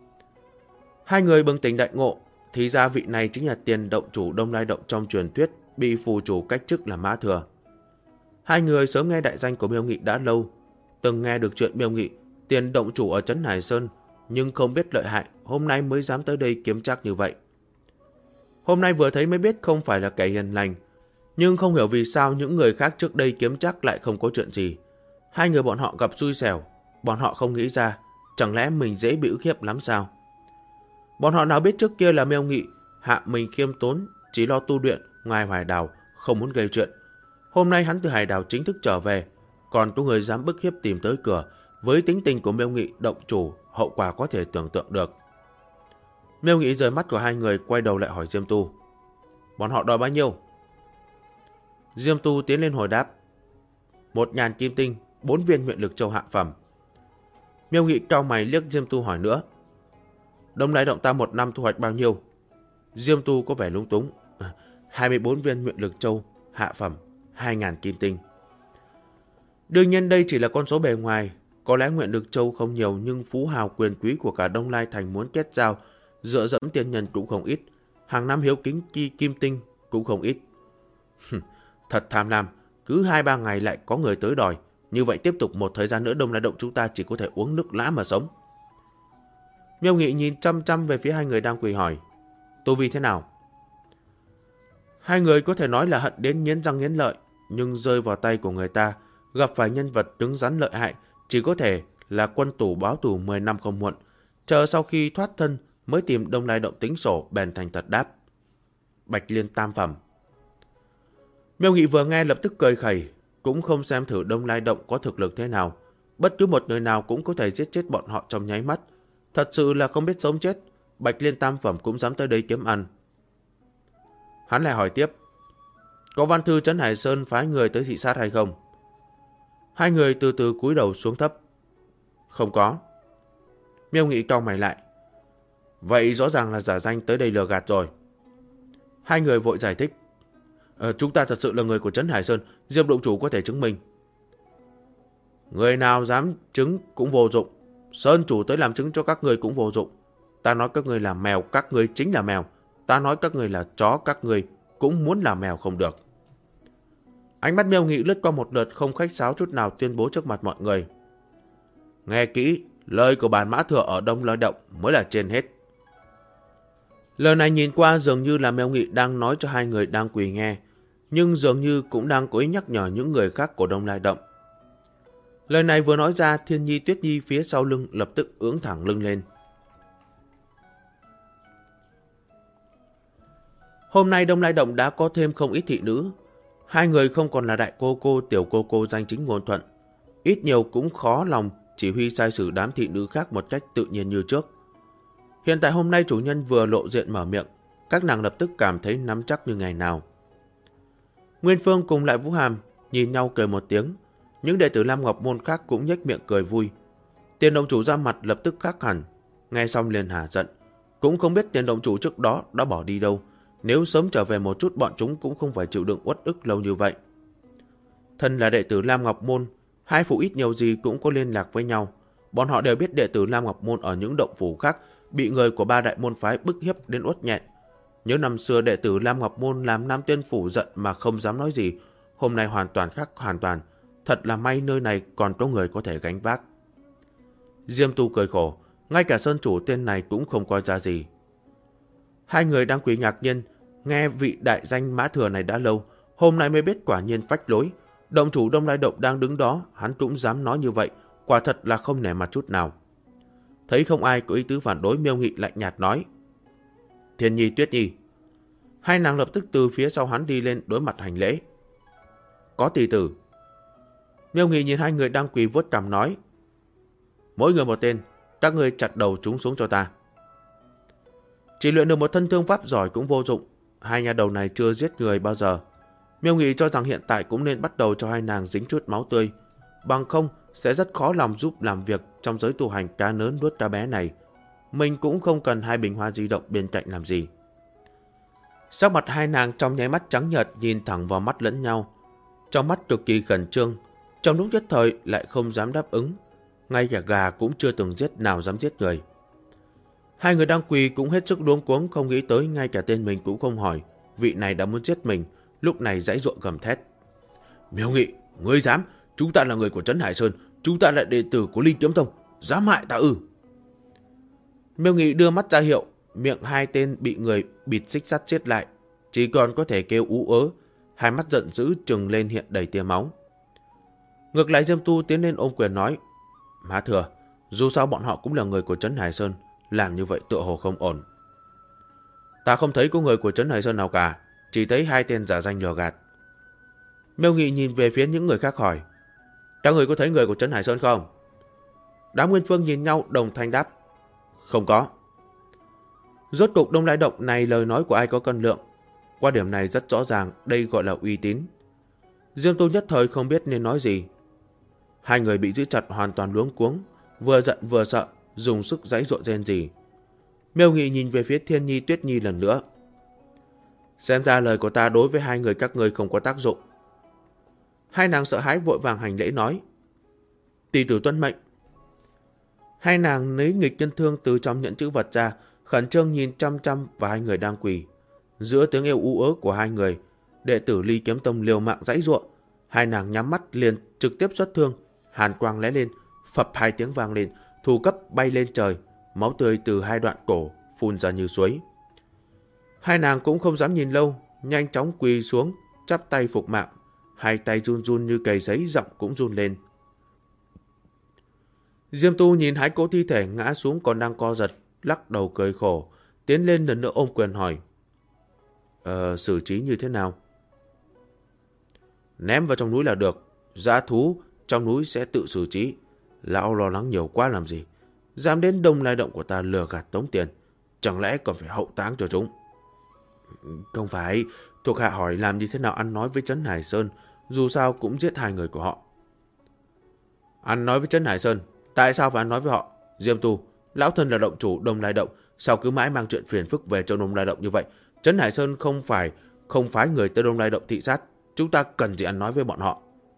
Hai người bừng tỉnh đại ngộ, thì ra vị này chính là tiền động chủ Đông Lai Động trong truyền thuyết, bị phù chủ cách chức là Mã Thừa. Hai người sớm nghe đại danh của Miêu Nghị đã lâu, từng nghe được chuyện Miêu Nghị tiền động chủ ở Trấn Hải Sơn, nhưng không biết lợi hại, hôm nay mới dám tới đây kiếm trác như vậy. Hôm nay vừa thấy mới biết không phải là kẻ hiền lành, nhưng không hiểu vì sao những người khác trước đây kiếm trác lại không có chuyện gì. Hai người bọn họ gặp xui xẻo, bọn họ không nghĩ ra, chẳng lẽ mình dễ bị ức hiếp lắm sao? Bọn họ nào biết trước kia là Miêu Nghị hạ mình khiêm tốn, chỉ lo tu luyện, ngoài Hải Đảo, không muốn gây chuyện. Hôm nay hắn từ Hải Đảo chính thức trở về, còn có người dám bức hiếp tìm tới cửa. Với tính tình của Miêu Nghị động chủ, hậu quả có thể tưởng tượng được. Miêu Nghị rời mắt của hai người, quay đầu lại hỏi Diêm Tu. Bọn họ đòi bao nhiêu? Diêm Tu tiến lên hồi đáp. 1.000 kim tinh, 4 viên nguyện lực châu hạ phẩm. Miêu Nghị cau mày liếc Diêm Tu hỏi nữa. Đông Lai Động ta một năm thu hoạch bao nhiêu? Diêm Tu có vẻ lúng túng. 24 viên nguyện lực châu hạ phẩm, 2.000 kim tinh. Đương nhiên đây chỉ là con số bề ngoài. Có lẽ nguyện lực châu không nhiều, nhưng phú hào quyền quý của cả Đông Lai Thành muốn kết giao, dựa dẫm tiên nhân cũng không ít. Hàng năm hiếu kính kim tinh cũng không ít. Thật tham lam, cứ 2-3 ngày lại có người tới đòi. Như vậy tiếp tục một thời gian nữa Đông Lai Động chúng ta chỉ có thể uống nước lã mà sống. Miêu Nghị nhìn chăm chăm về phía hai người đang quỳ hỏi. Tu vi thế nào? Hai người có thể nói là hận đến nghiến răng nghiến lợi, nhưng rơi vào tay của người ta, gặp phải nhân vật cứng rắn lợi hại, chỉ có thể là quân tù báo tù 10 năm không muộn. Chờ sau khi thoát thân mới tìm Đông Lai Động tính sổ, bèn thành thật đáp. Bạch Liên tam phẩm. Miêu Nghị vừa nghe lập tức cười khẩy, cũng không xem thử Đông Lai Động có thực lực thế nào. Bất cứ một người nào cũng có thể giết chết bọn họ trong nháy mắt. Thật sự là không biết sống chết, Bạch Liên tam phẩm cũng dám tới đây kiếm ăn. Hắn lại hỏi tiếp, có văn thư Trấn Hải Sơn phái người tới thị sát hay không? Hai người từ từ cúi đầu xuống thấp. Không có. Miêu Nghị cau mày lại. Vậy rõ ràng là giả danh tới đây lừa gạt rồi. Hai người vội giải thích. Chúng ta thật sự là người của Trấn Hải Sơn, Diệp động chủ có thể chứng minh. Người nào dám chứng cũng vô dụng. Sơn chủ tới làm chứng cho các người cũng vô dụng. Ta nói các người là mèo, các người chính là mèo. Ta nói các người là chó, các người cũng muốn là mèo không được. Ánh mắt Miêu Nghị lướt qua một lượt, không khách sáo chút nào, tuyên bố trước mặt mọi người. Nghe kỹ, lời của bản Mã Thừa ở Đông Lôi Động mới là trên hết. Lời này nhìn qua dường như là Miêu Nghị đang nói cho hai người đang quỳ nghe, nhưng dường như cũng đang cố ý nhắc nhở những người khác của Đông Lai Động. Lời này vừa nói ra, Thiên Nhi Tuyết Nhi phía sau lưng lập tức ưỡn thẳng lưng lên. Hôm nay Đông Lai Động đã có thêm không ít thị nữ. Hai người không còn là đại cô cô, tiểu cô cô danh chính ngôn thuận. Ít nhiều cũng khó lòng chỉ huy sai sử đám thị nữ khác một cách tự nhiên như trước. Hiện tại hôm nay chủ nhân vừa lộ diện mở miệng, các nàng lập tức cảm thấy nắm chắc như ngày nào. Nguyên Phương cùng lại Vũ Hàm nhìn nhau cười một tiếng. Những đệ tử Lam Ngọc Môn khác cũng nhếch miệng cười vui. Tiền động chủ ra mặt lập tức khác hẳn. Nghe xong liền hả giận. Cũng không biết tiền động chủ trước đó đã bỏ đi đâu. Nếu sớm trở về một chút, bọn chúng cũng không phải chịu đựng uất ức lâu như vậy. Thân là đệ tử Lam Ngọc Môn, hai phủ ít nhiều gì cũng có liên lạc với nhau. Bọn họ đều biết đệ tử Lam Ngọc Môn ở những động phủ khác bị người của ba đại môn phái bức hiếp đến uất nghẹn. Nhớ năm xưa đệ tử Lam Ngọc Môn làm Nam Tiên phủ giận mà không dám nói gì. Hôm nay hoàn toàn khác hoàn toàn. Thật là may nơi này còn có người có thể gánh vác. Diêm Tu cười khổ, ngay cả sơn chủ tên này cũng không coi ra gì. Hai người đang quỳ ngạc nhiên, nghe vị đại danh Mã Thừa này đã lâu, hôm nay mới biết quả nhiên phách lối. Động chủ Đông Lai Động đang đứng đó, hắn cũng dám nói như vậy, quả thật là không nể mặt chút nào. Thấy không ai có ý tứ phản đối, Miêu Nghị lạnh nhạt nói. Thiên Nhi, Tuyết Nhi. Hai nàng lập tức từ phía sau hắn đi lên đối mặt hành lễ. Có tỷ tử. Miêu Nghị nhìn hai người đang quỳ vuốt cằm nói. Mỗi người một tên, các ngươi chặt đầu chúng xuống cho ta. Chỉ luyện được một thân thương pháp giỏi cũng vô dụng. Hai nhà đầu này chưa giết người bao giờ. Miêu Nghị cho rằng hiện tại cũng nên bắt đầu cho hai nàng dính chút máu tươi. Bằng không sẽ rất khó lòng giúp làm việc trong giới tu hành cá lớn nuốt cá bé này. Mình cũng không cần hai bình hoa di động bên cạnh làm gì. Sắc mặt hai nàng trong nháy mắt trắng nhợt, nhìn thẳng vào mắt lẫn nhau. Trong mắt cực kỳ khẩn trương. Trong lúc nhất thời lại không dám đáp ứng. Ngay cả gà cũng chưa từng giết, nào dám giết người. Hai người đang quỳ cũng hết sức luống cuống, không nghĩ tới ngay cả tên mình cũng không hỏi. Vị này đã muốn giết mình, lúc này giãy giụa gầm thét. Miêu Nghị, ngươi dám? Chúng ta là người của Trấn Hải Sơn, chúng ta là đệ tử của Linh Kiếm Tông, dám hại ta ư? Miêu Nghị đưa mắt ra hiệu, miệng hai tên bị người bịt xích sắt siết lại, chỉ còn có thể kêu ú ớ, hai mắt giận dữ trừng lên hiện đầy tia máu. Ngược lại Diêm Tu tiến lên ôm quyền nói. Mã Thừa, dù sao bọn họ cũng là người của Trấn Hải Sơn, làm như vậy tựa hồ không ổn. Ta không thấy có người của Trấn Hải Sơn nào cả, chỉ thấy hai tên giả danh lừa gạt. Miêu Nghị nhìn về phía những người khác hỏi. Các người có thấy người của Trấn Hải Sơn không? Đám Nguyên Phương nhìn nhau đồng thanh đáp. Không có. Rốt cục Đông Lai Động này lời nói của ai có cân lượng. Qua điểm này rất rõ ràng đây gọi là uy tín. Diêm Tu nhất thời không biết nên nói gì. Hai người bị giữ chặt hoàn toàn luống cuống, vừa giận vừa sợ, dùng sức giãy giụa rên rỉ. Miêu Nghị nhìn về phía Thiên Nhi Tuyết Nhi lần nữa. Xem ra lời của ta đối với hai người các ngươi không có tác dụng. Hai nàng sợ hãi vội vàng hành lễ nói. Tỷ tử tuân mệnh. Hai nàng lấy nghịch nhân thương từ trong nhẫn chữ vật ra, khẩn trương nhìn chăm chăm vào hai người đang quỳ. Giữa tiếng êu u ớ của hai người, đệ tử Ly Kiếm Tông liều mạng giãy giụa. Hai nàng nhắm mắt liền trực tiếp xuất thương, hàn quang lóe lên, phập hai tiếng vang lên, thủ cấp bay lên trời, máu tươi từ hai đoạn cổ phun ra như suối. Hai nàng cũng không dám nhìn lâu, nhanh chóng quỳ xuống, chắp tay phục mạng, hai tay run run như cầy giấy, giọng cũng run lên. Diêm Tu nhìn hai cỗ thi thể ngã xuống còn đang co giật, lắc đầu cười khổ, tiến lên lần nữa ôm quyền hỏi. Xử trí như thế nào? Ném vào trong núi là được, dã thú trong núi sẽ tự xử trí. Lão lo lắng nhiều quá làm gì? Dám đến Đông Lai Động của ta lừa gạt tống tiền. chẳng lẽ còn phải hậu táng cho chúng? Không phải, thuộc hạ hỏi làm như thế nào ăn nói với Trấn Hải Sơn, dù sao cũng giết 2 người của họ. Ăn nói với Trấn Hải Sơn, tại sao phải ăn nói với họ? Diêm Tu, lão thân là động chủ Đông Lai Động, sao cứ mãi mang chuyện phiền phức về cho Đông Lai Động như vậy? Trấn Hải Sơn không phái người tới Đông Lai Động thị sát, chúng ta cần gì ăn nói với bọn họ?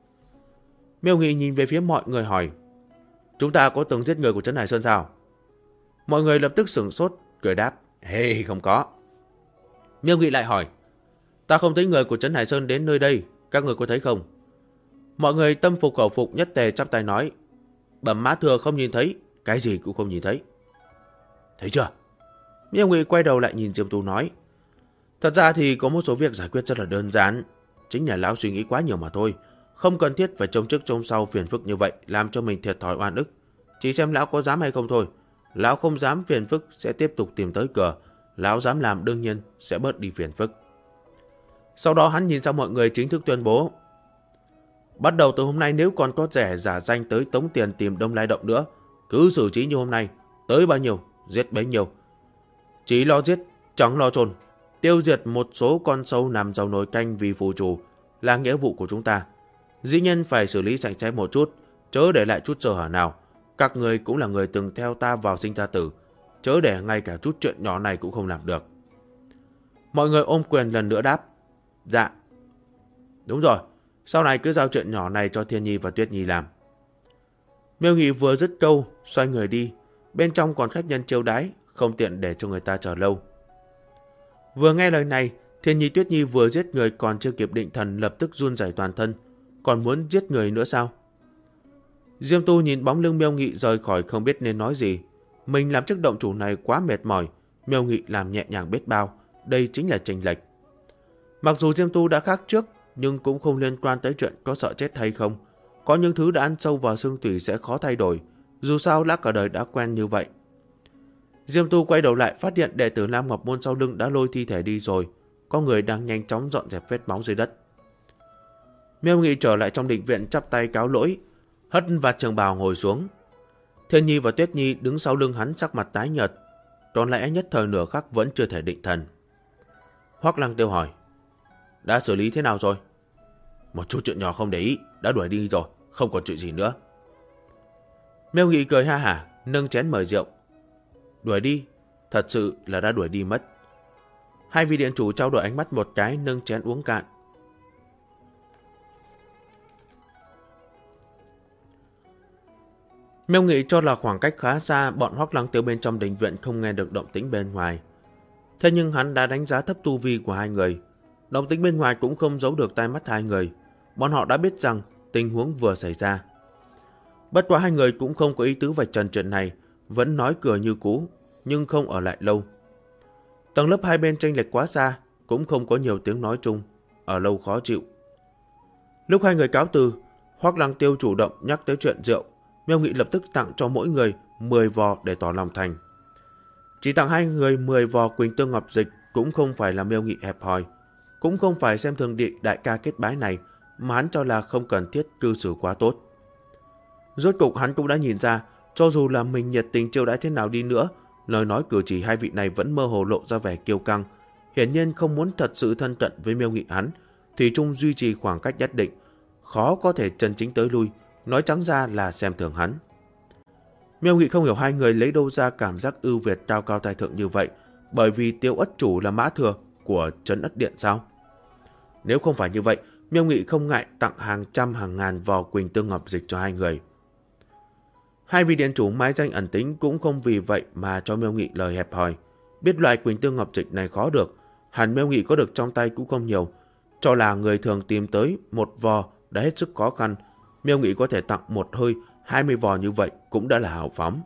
Miêu Nghị nhìn về phía mọi người hỏi, chúng ta có từng giết người của Trấn Hải Sơn sao? Mọi người lập tức sửng sốt, cười đáp, không có. Miêu Nghị lại hỏi, ta không thấy người của Trấn Hải Sơn đến nơi đây, các người có thấy không? Mọi người tâm phục khẩu phục nhất tề chắp tay nói, bẩm mã thừa không nhìn thấy, cái gì cũng không nhìn thấy. Thấy chưa? Miêu Nghị quay đầu lại nhìn Diêm Tu nói, thật ra thì có một số việc giải quyết rất là đơn giản, chính là lão suy nghĩ quá nhiều mà thôi, không cần thiết phải trông trước trông sau phiền phức như vậy, làm cho mình thiệt thòi oan ức. Chỉ xem lão có dám hay không thôi. Lão không dám phiền phức sẽ tiếp tục tìm tới cửa, lão dám làm đương nhiên sẽ bớt đi phiền phức. Sau đó hắn nhìn sang mọi người chính thức tuyên bố, bắt đầu từ hôm nay nếu còn có rẻ giả danh tới tống tiền tìm Đông Lai Động nữa, cứ xử trí như hôm nay, tới bao nhiêu giết bấy nhiêu. Chỉ lo giết, chẳng lo chôn. Tiêu diệt một số con sâu nằm dầu nồi canh vì phù trù là nghĩa vụ của chúng ta. Dĩ nhiên phải xử lý sạch sẽ một chút, chớ để lại chút sơ hở nào. Các người cũng là người từng theo ta vào sinh ra tử, chớ để ngay cả chút chuyện nhỏ này cũng không làm được. Mọi người ôm quyền lần nữa đáp, dạ. Đúng rồi, sau này cứ giao chuyện nhỏ này cho Thiên Nhi và Tuyết Nhi làm. Miêu Nghị vừa dứt câu, xoay người đi. Bên trong còn khách nhân chiêu đãi, không tiện để cho người ta chờ lâu. Vừa nghe lời này, Thiên Nhi Tuyết Nhi vừa giết người còn chưa kịp định thần lập tức run rẩy toàn thân. Còn muốn giết người nữa sao? Diêm Tu nhìn bóng lưng Miêu Nghị rời khỏi không biết nên nói gì. Mình làm chức động chủ này quá mệt mỏi, Miêu Nghị làm nhẹ nhàng biết bao. Đây chính là chênh lệch. Mặc dù Diêm Tu đã khác trước, nhưng cũng không liên quan tới chuyện có sợ chết hay không. Có những thứ đã ăn sâu vào xương tủy sẽ khó thay đổi. Dù sao đã cả đời đã quen như vậy. Diêm Tu quay đầu lại phát hiện đệ tử Lam Ngọc Môn sau lưng đã lôi thi thể đi rồi. Có người đang nhanh chóng dọn dẹp vết máu dưới đất. Miêu Nghị trở lại trong định viện chắp tay cáo lỗi, hất vạt trường bào ngồi xuống. Thiên Nhi và Tuyết Nhi đứng sau lưng hắn sắc mặt tái nhợt, có lẽ nhất thời nửa khắc vẫn chưa thể định thần. Hoắc Lăng Tiêu hỏi, đã xử lý thế nào rồi? Một chút chuyện nhỏ không để ý, đã đuổi đi rồi, không còn chuyện gì nữa. Miêu Nghị cười ha hả, nâng chén mời rượu. Đuổi đi, thật sự là đã đuổi đi mất. Hai vị điện chủ trao đổi ánh mắt một cái, nâng chén uống cạn. Miêu Nghị cho là khoảng cách khá xa, bọn Hoắc Lăng Tiêu bên trong đình viện không nghe được động tĩnh bên ngoài. Thế nhưng hắn đã đánh giá thấp tu vi của hai người. Động tĩnh bên ngoài cũng không giấu được tai mắt hai người. Bọn họ đã biết rằng tình huống vừa xảy ra. Bất quá hai người cũng không có ý tứ vạch trần chuyện này, vẫn nói cười như cũ, nhưng không ở lại lâu. Tầng lớp hai bên chênh lệch quá xa, cũng không có nhiều tiếng nói chung, ở lâu khó chịu. Lúc hai người cáo từ, Hoắc Lăng Tiêu chủ động nhắc tới chuyện rượu. Miêu Nghị lập tức tặng cho mỗi người 10 vò để tỏ lòng thành. Chỉ tặng hai người 10 vò Quỳnh Tương Ngọc Dịch cũng không phải là Miêu Nghị hẹp hòi, cũng không phải xem thường đại ca kết bái này, mà hắn cho là không cần thiết cư xử quá tốt. Rốt cục hắn cũng đã nhìn ra, cho dù là mình nhiệt tình chiêu đãi thế nào đi nữa, lời nói cử chỉ hai vị này vẫn mơ hồ lộ ra vẻ kiêu căng, hiển nhiên không muốn thật sự thân cận với Miêu Nghị hắn, thủy chung duy trì khoảng cách nhất định, khó có thể chân chính tới lui, nói trắng ra là xem thường hắn. Miêu Nghị không hiểu hai người lấy đâu ra cảm giác ưu việt cao cao tài thượng như vậy, bởi vì Tiêu Ất chủ là mã thừa của Trấn Ất Điện sao? Nếu không phải như vậy, Miêu Nghị không ngại tặng hàng trăm hàng ngàn vò Quỳnh Tương Ngọc Dịch cho hai người. Hai vị điện chủ mai danh ẩn tính cũng không vì vậy mà cho Miêu Nghị lời hẹp hòi. Biết loại Quỳnh Tương Ngọc Dịch này khó được, hẳn Miêu Nghị có được trong tay cũng không nhiều. Cho là người thường tìm tới một vò đã hết sức khó khăn, Miêu Nghị có thể tặng một hơi 20 vò như vậy cũng đã là hào phóng.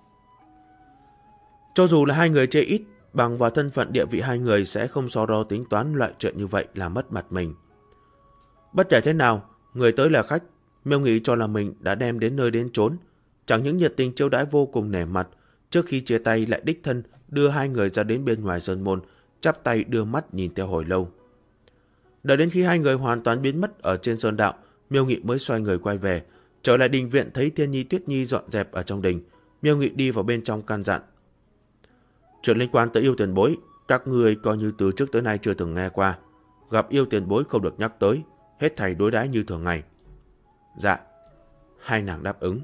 Cho dù là hai người chê ít, bằng vào thân phận địa vị hai người sẽ không so đo tính toán loại chuyện như vậy là mất mặt mình. Bất kể thế nào, người tới là khách, Miêu Nghị cho là mình đã đem đến nơi đến chốn, chẳng những nhiệt tình chiêu đãi vô cùng nể mặt, trước khi chia tay lại đích thân đưa hai người ra đến bên ngoài sơn môn, chắp tay đưa mắt nhìn theo hồi lâu. Đợi đến khi hai người hoàn toàn biến mất ở trên sơn đạo, Miêu Nghị mới xoay người quay về, trở lại đình viện thấy Thiên Nhi Tuyết Nhi dọn dẹp ở trong đình. Miêu Nghị đi vào bên trong căn dặn, Chuyện liên quan tới Yêu Tiền Bối, các người coi như từ trước tới nay chưa từng nghe qua. Gặp Yêu Tiền Bối không được nhắc tới, hết thảy đối đãi như thường ngày. Dạ, hai nàng đáp ứng.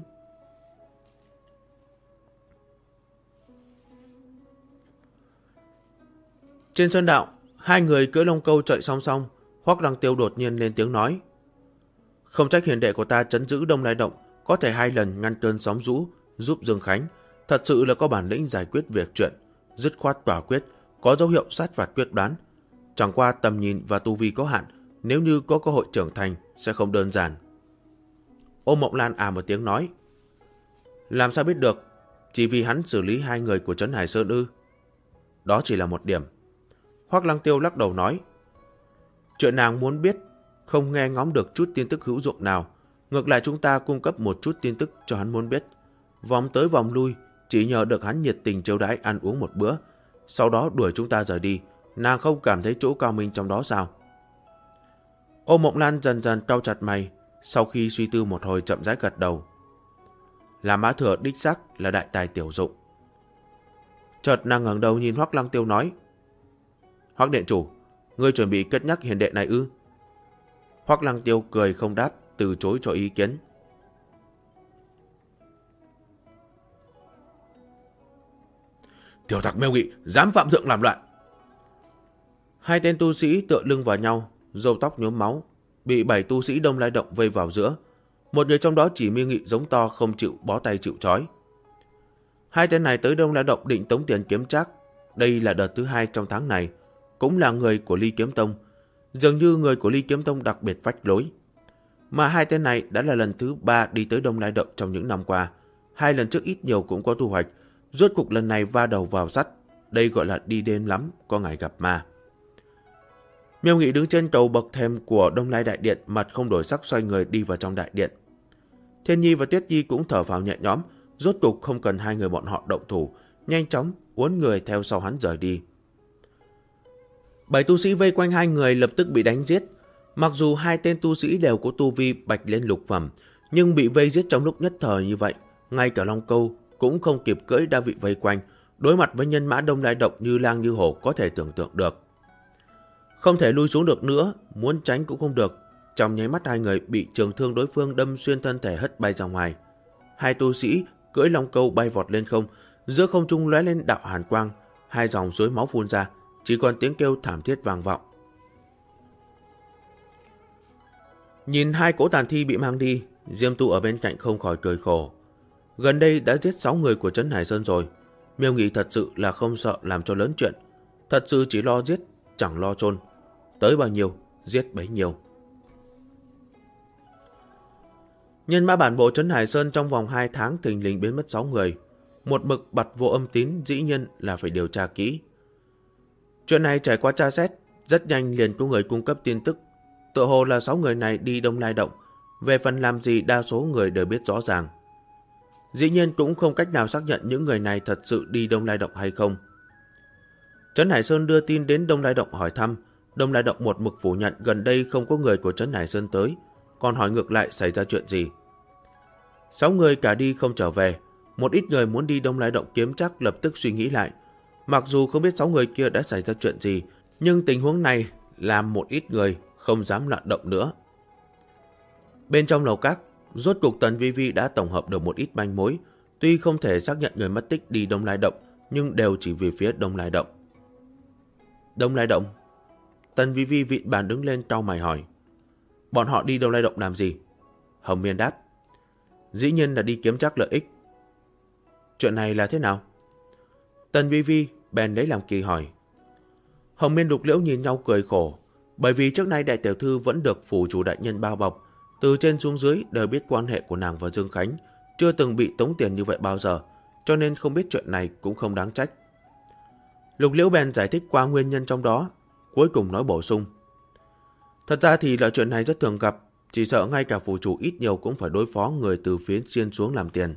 Trên sơn đạo, hai người cưỡi lông câu chạy song song. Hoắc Lăng Tiêu đột nhiên lên tiếng nói: không trách hiền đệ của ta trấn giữ Đông Lai Động, có thể 2 lần ngăn cơn sóng dữ giúp Dương Khánh, thật sự là có bản lĩnh giải quyết việc chuyện, dứt khoát quả quyết, có dấu hiệu sát phạt quyết đoán. Chẳng qua tầm nhìn và tu vi có hạn, nếu như có cơ hội trưởng thành sẽ không đơn giản. Ô Mộng Lan một tiếng nói: làm sao biết được, chỉ vì hắn xử lý 2 người của Trấn Hải Sơn ư? Đó chỉ là một điểm. Hoắc Lăng Tiêu lắc đầu nói: chuyện nàng muốn biết không nghe ngóng được chút tin tức hữu dụng nào, ngược lại chúng ta cung cấp một chút tin tức cho hắn muốn biết. Vòng tới vòng lui, chỉ nhờ được hắn nhiệt tình chiêu đãi ăn uống một bữa, sau đó đuổi chúng ta rời đi, nàng không cảm thấy chỗ cao minh trong đó sao? Ô Mộng Lan dần dần cau chặt mày, sau khi suy tư một hồi chậm rãi gật đầu. Là Mã Thừa đích xác là đại tài tiểu dụng. Chợt nàng ngẩng đầu nhìn Hoắc Lăng Tiêu nói: Hoắc điện chủ, ngươi chuẩn bị cất nhắc hiền đệ này ư? Hoắc Lăng Tiêu cười không đáp, từ chối cho ý kiến. Tiểu tặc Mêu Nghị dám phạm thượng làm loạn. 2 tên tu sĩ tựa lưng vào nhau, râu tóc nhuốm máu, bị 7 tu sĩ Đông Lai Động vây vào giữa. Một người trong đó chỉ Mêu Nghị giống to không chịu bó tay chịu trói. 2 tên này tới Đông Lai Động định tống tiền kiếm trác. Đây là đợt thứ 2 trong tháng này, cũng là người của Ly Kiếm Tông. Dường như người của Ly Kiếm Tông đặc biệt phách lối. Mà 2 tên này đã là lần thứ 3 đi tới Đông Lai Động trong những năm qua. 2 lần trước ít nhiều cũng có thu hoạch, rốt cục lần này va đầu vào sắt. Đây gọi là đi đêm lắm, có ngày gặp ma. Miêu Nghị đứng trên cầu bậc thềm của Đông Lai Đại Điện, mặt không đổi sắc xoay người đi vào trong đại điện. Thiên Nhi và Tuyết Nhi cũng thở phào nhẹ nhõm, rốt cục không cần 2 người bọn họ động thủ, nhanh chóng uốn người theo sau hắn rời đi. 7 tu sĩ vây quanh 2 người lập tức bị đánh giết. Mặc dù 2 tên tu sĩ đều có tu vi bạch liên lục phẩm, nhưng bị vây giết trong lúc nhất thời như vậy, ngay cả Long Câu cũng không kịp cưỡi đã bị vây quanh, đối mặt với nhân mã Đông Lai Động như lang như hổ có thể tưởng tượng được. Không thể lui xuống được nữa, muốn tránh cũng không được. Trong nháy mắt 2 người bị trường thương đối phương đâm xuyên thân thể hất bay ra ngoài. 2 tu sĩ cưỡi Long Câu bay vọt lên không, giữa không trung lóe lên đạo hàn quang, 2 dòng suối máu phun ra, chỉ còn tiếng kêu thảm thiết vang vọng. Nhìn 2 cỗ tàn thi bị mang đi, Diêm Tu ở bên cạnh không khỏi cười khổ. Gần đây đã giết 6 người của Trấn Hải Sơn rồi. Miêu Nghị thật sự là không sợ làm cho lớn chuyện, thật sự chỉ lo giết, chẳng lo chôn. Tới bao nhiêu, giết bấy nhiêu. Nhân mã bản bộ Trấn Hải Sơn trong vòng 2 tháng thình lình biến mất 6 người. Một mực bặt vô âm tín dĩ nhiên là phải điều tra kỹ. Chuyện này trải qua tra xét, rất nhanh liền có người cung cấp tin tức. Tựa hồ là 6 người này đi Đông Lai Động. Về phần làm gì đa số người đều biết rõ ràng. Dĩ nhiên cũng không cách nào xác nhận những người này thật sự đi Đông Lai Động hay không. Trấn Hải Sơn đưa tin đến Đông Lai Động hỏi thăm. Đông Lai Động một mực phủ nhận gần đây không có người của Trấn Hải Sơn tới, còn hỏi ngược lại xảy ra chuyện gì. 6 người cả đi không trở về. Một ít người muốn đi Đông Lai Động kiếm trác lập tức suy nghĩ lại. Mặc dù không biết 6 người kia đã xảy ra chuyện gì, nhưng tình huống này làm một ít người không dám loạn động nữa. Bên trong lầu các, rốt cục Tần Vi Vi đã tổng hợp được một ít manh mối. Tuy không thể xác nhận người mất tích đi Đông Lai Động, nhưng đều chỉ về phía Đông Lai Động. Đông Lai Động? Tần Vi Vi vịn bàn đứng lên cau mày hỏi. Bọn họ đi Đông Lai Động làm gì? Hồng Miên đáp. Dĩ nhiên là đi kiếm trác lợi ích. Chuyện này là thế nào? Tần Vi Vi bèn lấy làm kỳ hỏi. Hồng Miên Lục Liễu nhìn nhau cười khổ, bởi vì trước nay đại tiểu thư vẫn được phủ chủ đại nhân bao bọc, từ trên xuống dưới đều biết quan hệ của nàng và Dương Khánh, chưa từng bị tống tiền như vậy bao giờ, cho nên không biết chuyện này cũng không đáng trách. Lục Liễu bèn giải thích qua nguyên nhân trong đó, cuối cùng nói bổ sung. Thật ra thì loại chuyện này rất thường gặp, chỉ sợ ngay cả phủ chủ ít nhiều cũng phải đối phó người từ phía trên xuống làm tiền.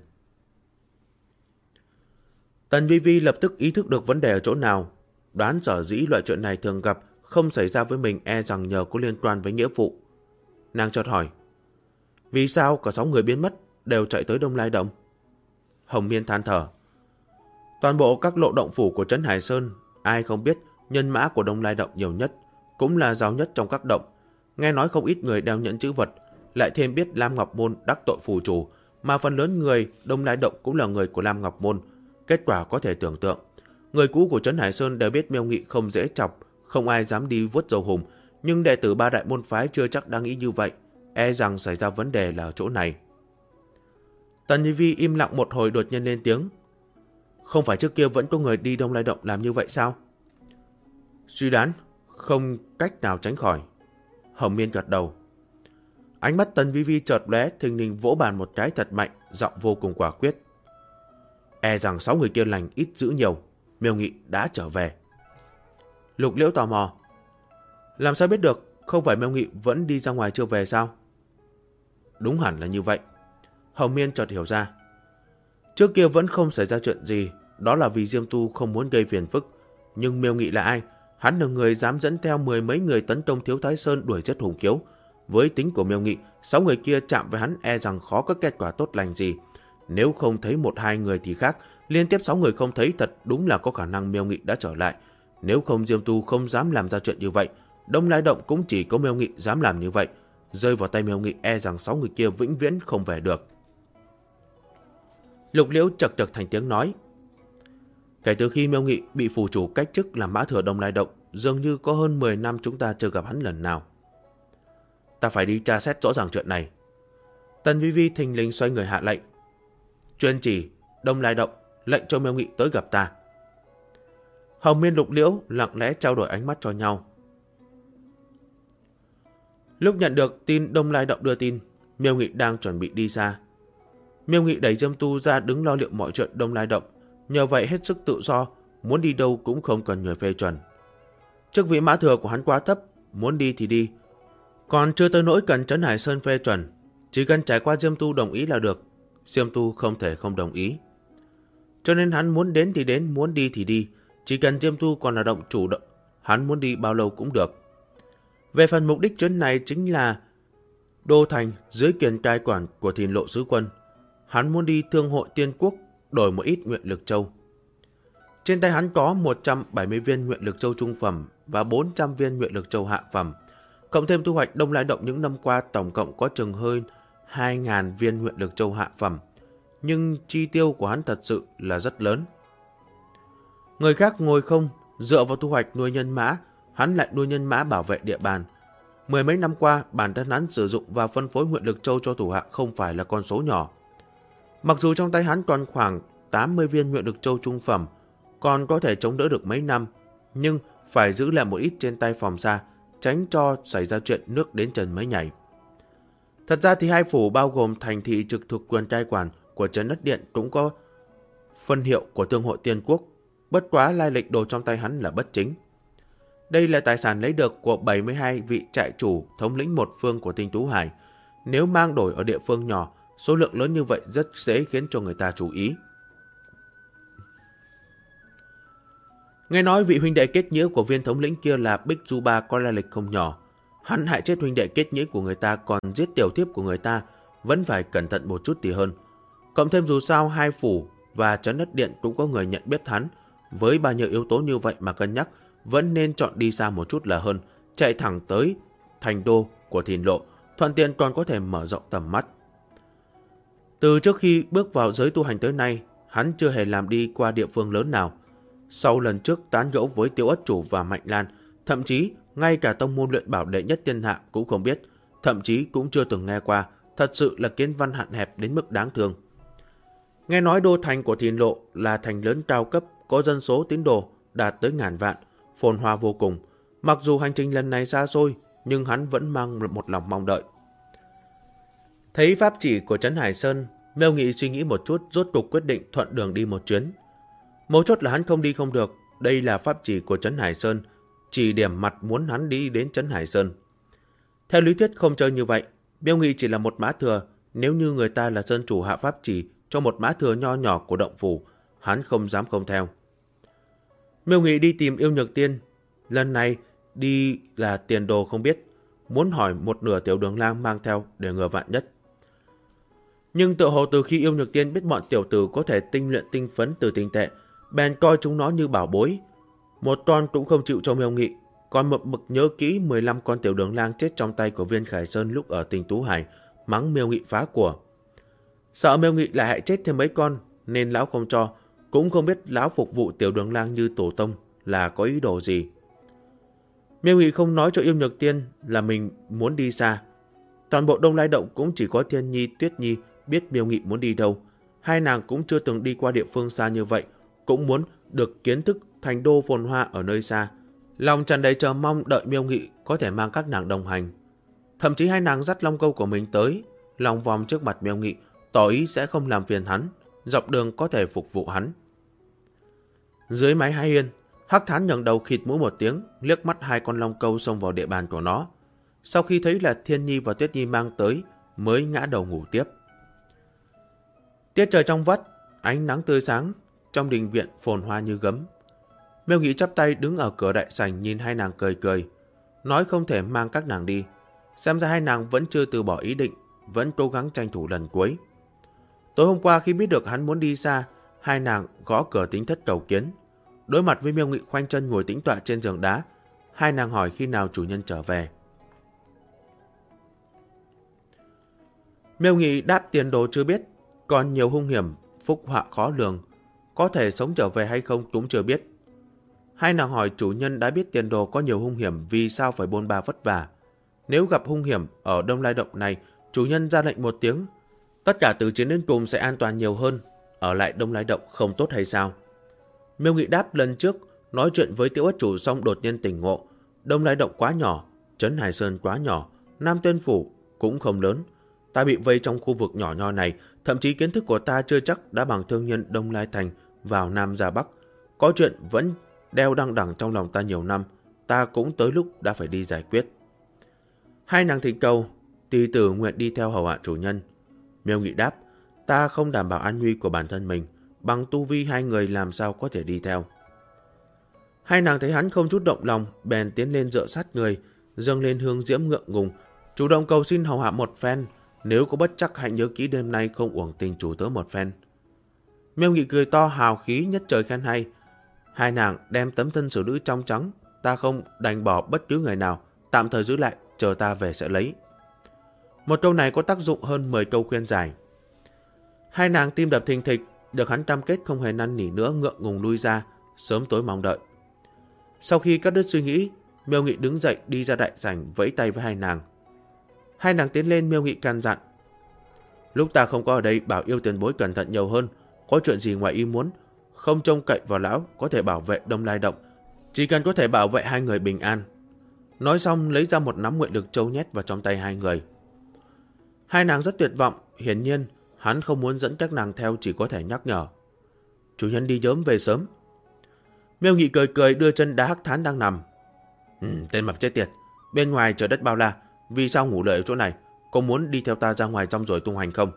Tần Vi Vi lập tức ý thức được vấn đề ở chỗ nào, đoán sở dĩ loại chuyện này thường gặp không xảy ra với mình e rằng nhờ có liên quan với nghĩa vụ. Nàng chợt hỏi, vì sao cả 6 người biến mất đều chạy tới Đông Lai Động? Hồng Miên than thở, Toàn bộ các lộ động phủ của trấn Hải Sơn, ai không biết nhân mã của Đông Lai Động nhiều nhất, cũng là giàu nhất trong các động. Nghe nói không ít người đeo nhẫn chữ vật, lại thêm biết Lam Ngọc Môn đắc tội phù chủ, mà phần lớn người Đông Lai Động cũng là người của Lam Ngọc Môn. Kết quả có thể tưởng tượng. Người cũ của trấn Hải Sơn đều biết Miêu Nghị không dễ chọc, không ai dám đi vuốt dầu hùng, nhưng đệ tử ba đại môn phái chưa chắc đang nghĩ như vậy, e rằng xảy ra vấn đề là ở chỗ này. Tần Như Vi im lặng một hồi, đột nhiên lên tiếng. Không phải trước kia vẫn có người đi Đông Lai Động làm như vậy sao? Suy đoán, không cách nào tránh khỏi. Hồng Miên gật đầu. Ánh mắt Tần Vi Vi chợt lóe, thình lình vỗ bàn một cái thật mạnh, giọng vô cùng quả quyết. E rằng 6 người kia lành ít dữ nhiều, Miêu Nghị đã trở về. Lục Liễu tò mò. Làm sao biết được, không phải Miêu Nghị vẫn đi ra ngoài chưa về sao? Đúng hẳn là như vậy. Hồng Miên chợt hiểu ra. Trước kia vẫn không xảy ra chuyện gì, đó là vì Diêm Tu không muốn gây phiền phức. Nhưng Miêu Nghị là ai? Hắn là người dám dẫn theo 10 mấy người tấn công Thiếu Thái Sơn đuổi giết Hùng Kiếu. Với tính của Miêu Nghị, 6 người kia chạm với hắn e rằng khó có kết quả tốt lành gì. Nếu không thấy 1-2 người thì khác, liên tiếp 6 người không thấy, thật đúng là có khả năng Miêu Nghị đã trở lại. Nếu không Diêm Tu không dám làm ra chuyện như vậy, Đông Lai Động cũng chỉ có Miêu Nghị dám làm như vậy. Rơi vào tay Miêu Nghị e rằng 6 người kia vĩnh viễn không về được. Lục Liễu chật chật thành tiếng nói. Kể từ khi Miêu Nghị bị phù chủ cách chức làm mã thừa Đông Lai Động, dường như có hơn 10 năm chúng ta chưa gặp hắn lần nào. Ta phải đi tra xét rõ ràng chuyện này. Tần Vi Vi thình lình xoay người hạ lệnh. Chuyên chỉ Đông Lai Động, lệnh cho Miêu Nghị tới gặp ta. Hồng Miên Lục Liễu lặng lẽ trao đổi ánh mắt cho nhau. Lúc nhận được tin Đông Lai Động đưa tin, Miêu Nghị đang chuẩn bị đi xa. Miêu Nghị đẩy Diêm Tu ra đứng lo liệu mọi chuyện Đông Lai Động, nhờ vậy hết sức tự do, muốn đi đâu cũng không cần người phê chuẩn. Chức vị mã thừa của hắn quá thấp, muốn đi thì đi, còn chưa tới nỗi cần trấn Hải Sơn phê chuẩn, chỉ cần trải qua Diêm Tu đồng ý là được. Diêm Tu không thể không đồng ý, cho nên hắn muốn đến thì đến, muốn đi thì đi, chỉ cần Diêm Tu còn là động chủ động, hắn muốn đi bao lâu cũng được. Về phần mục đích chuyến này chính là đô thành dưới quyền cai quản của Thìn Lộ sứ quân. Hắn muốn đi thương hội Tiên Quốc đổi một ít nguyện lực châu. Trên tay hắn có 170 viên nguyện lực châu trung phẩm và 400 viên nguyện lực châu hạ phẩm. Cộng thêm thu hoạch Đông Lai Động những năm qua, tổng cộng có chừng hơn 2.000 viên nguyện lực châu hạ phẩm. Nhưng chi tiêu của hắn thật sự là rất lớn. Người khác ngồi không, dựa vào thu hoạch nuôi nhân mã, hắn lại nuôi nhân mã bảo vệ địa bàn. Mười mấy năm qua, bản thân hắn sử dụng và phân phối nguyện lực châu cho thủ hạ không phải là con số nhỏ. Mặc dù trong tay hắn còn khoảng 80 viên nguyện lực châu trung phẩm, còn có thể chống đỡ được mấy năm, nhưng phải giữ lại một ít trên tay phòng xa, tránh cho xảy ra chuyện nước đến chân mới nhảy. Thật ra thì hai phủ bao gồm thành thị trực thuộc quyền cai quản của Trấn Đất Điện cũng có phân hiệu của Thương hội Tiên Quốc, bất quá lai lịch đồ trong tay hắn là bất chính. Đây là tài sản lấy được của 72 vị trại chủ thống lĩnh một phương của Tinh Tú Hải. Nếu mang đổi ở địa phương nhỏ, số lượng lớn như vậy rất dễ khiến cho người ta chú ý. Nghe nói vị huynh đệ kết nghĩa của viên thống lĩnh kia là Bích Du Ba có lai lịch không nhỏ. Hắn hại chết huynh đệ kết nghĩa của người ta, còn giết tiểu thiếp của người ta, vẫn phải cẩn thận một chút thì hơn. Cộng thêm dù sao hai phủ và Trấn Đất Điện cũng có người nhận biết hắn, với bao nhiêu yếu tố như vậy mà cân nhắc, vẫn nên chọn đi xa một chút là hơn, chạy thẳng tới thành đô của Thìn Lộ, thuận tiện còn có thể mở rộng tầm mắt. Từ trước khi bước vào giới tu hành tới nay, hắn chưa hề làm đi qua địa phương lớn nào. Sau lần trước tán gẫu với Tiêu Ất Chủ và Mạnh Lan, thậm chí ngay cả tông môn luyện bảo đệ nhất thiên hạ cũng không biết, thậm chí cũng chưa từng nghe qua, thật sự là kiến văn hạn hẹp đến mức đáng thương. Nghe nói đô thành của Thìn Lộ là thành lớn cao cấp, có dân số tín đồ đạt tới ngàn vạn, phồn hoa vô cùng. Mặc dù hành trình lần này xa xôi, nhưng hắn vẫn mang một lòng mong đợi. Thấy pháp chỉ của Trấn Hải Sơn, Miêu Nghị suy nghĩ một chút, rốt cục quyết định thuận đường đi một chuyến. Mấu chốt là hắn không đi không được, đây là pháp chỉ của Trấn Hải Sơn, chỉ điểm mặt muốn hắn đi đến Trấn Hải Sơn. Theo lý thuyết không chơi như vậy, Miêu Nghị chỉ là một mã thừa, nếu như người ta là sơn chủ hạ pháp chỉ cho một mã thừa nho nhỏ của động phủ, hắn không dám không theo. Miêu Nghị đi tìm Yêu Nhược Tiên, lần này đi là tiền đồ không biết, muốn hỏi một nửa Tiểu Đường Lang mang theo để ngừa vạn nhất. Nhưng tự hồ từ khi Yêu Nhược Tiên biết bọn tiểu tử có thể tinh luyện tinh phấn từ tinh tệ, bèn coi chúng nó như bảo bối. Một con cũng không chịu cho Miêu Nghị, còn một mực nhớ kỹ 15 con tiểu đường lang chết trong tay của Viên Khải Sơn lúc ở tỉnh Tú Hải, mắng Miêu Nghị phá của. Sợ Miêu Nghị lại hại chết thêm mấy con, nên lão không cho, cũng không biết lão phục vụ tiểu đường lang như tổ tông là có ý đồ gì. Miêu Nghị không nói cho Yêu Nhược Tiên là mình muốn đi xa. Toàn bộ Đông Lai Động cũng chỉ có Thiên Nhi, Tuyết Nhi biết Miêu Nghị muốn đi đâu. Hai nàng cũng chưa từng đi qua địa phương xa như vậy, cũng muốn được kiến thức thành đô phồn hoa ở nơi xa. Lòng tràn đầy chờ mong đợi Miêu Nghị có thể mang các nàng đồng hành. Thậm chí hai nàng dắt long câu của mình tới, lòng vòng trước mặt Miêu Nghị, tỏ ý sẽ không làm phiền hắn, dọc đường có thể phục vụ hắn. Dưới mái hai hiên, Hắc Thán ngẩng đầu khịt mũi một tiếng, liếc mắt hai con long câu xông vào địa bàn của nó. Sau khi thấy là Thiên Nhi và Tuyết Nhi mang tới, mới ngã đầu ngủ tiếp. Tiết trời trong vắt, ánh nắng tươi sáng, trong đình viện phồn hoa như gấm. Miêu Nghị chắp tay đứng ở cửa đại sảnh nhìn hai nàng cười cười, nói không thể mang các nàng đi. Xem ra hai nàng vẫn chưa từ bỏ ý định, vẫn cố gắng tranh thủ lần cuối. Tối hôm qua khi biết được hắn muốn đi xa, hai nàng gõ cửa tính thất cầu kiến. Đối mặt với Miêu Nghị khoanh chân ngồi tĩnh tọa trên giường đá, hai nàng hỏi khi nào chủ nhân trở về. Miêu Nghị đáp tiền đồ chưa biết, còn nhiều hung hiểm, phúc họa khó lường, có thể sống trở về hay không cũng chưa biết. Hai nàng hỏi chủ nhân đã biết tiền đồ có nhiều hung hiểm vì sao phải bôn ba vất vả. Nếu gặp hung hiểm ở Đông Lai Động này, chủ nhân ra lệnh một tiếng, tất cả từ chiến đến cùng sẽ an toàn nhiều hơn, ở lại Đông Lai Động không tốt hay sao? Miêu Nghị đáp lần trước, nói chuyện với Tiểu Ất chủ xong đột nhiên tỉnh ngộ. Đông Lai Động quá nhỏ, Trấn Hải Sơn quá nhỏ, Nam Tuyên Phủ cũng không lớn. Ta bị vây trong khu vực nhỏ nho này, thậm chí kiến thức của ta chưa chắc đã bằng thương nhân Đông Lai Thành vào Nam ra Bắc. Có chuyện vẫn đeo đăng đẳng trong lòng ta nhiều năm, ta cũng tới lúc đã phải đi giải quyết. Hai nàng thỉnh cầu, tỳ tử nguyện đi theo hầu hạ chủ nhân. Miêu Nghị đáp, ta không đảm bảo an nguy của bản thân mình, bằng tu vi hai người làm sao có thể đi theo. Hai nàng thấy hắn không chút động lòng, bèn tiến lên dựa sát người, dâng lên hương diễm ngượng ngùng, chủ động cầu xin hầu hạ một phen, nếu có bất chắc hãy nhớ kỹ đêm nay không uổng tình chủ tớ một phen. Miêu Nghị cười to hào khí nhất trời khen hay. Hai nàng đem tấm thân xử nữ trong trắng, ta không đành bỏ bất cứ người nào, tạm thời giữ lại, chờ ta về sẽ lấy. Một câu này có tác dụng hơn 10 câu khuyên giải. Hai nàng tim đập thình thịch, được hắn cam kết không hề năn nỉ nữa, ngượng ngùng lui ra, sớm tối mong đợi. Sau khi cắt đứt suy nghĩ, Miêu Nghị đứng dậy đi ra đại sảnh vẫy tay với hai nàng. Hai nàng tiến lên, Miêu Nghị can dặn, lúc ta không có ở đây bảo Yêu tiền bối cẩn thận nhiều hơn, có chuyện gì ngoài ý muốn, không trông cậy vào lão có thể bảo vệ Đông Lai Động, chỉ cần có thể bảo vệ hai người bình an. Nói xong lấy ra một nắm nguyện lực châu nhét vào trong tay hai người. Hai nàng rất tuyệt vọng, hiển nhiên hắn không muốn dẫn các nàng theo, chỉ có thể nhắc nhở, chủ nhân đi sớm về sớm. Miêu Nghị cười cười đưa chân đá Hắc Thán đang nằm. Tên mập chết tiệt, bên ngoài trời đất bao la, vì sao ngủ đợi ở chỗ này, có muốn đi theo ta ra ngoài trong rồi tung hành không?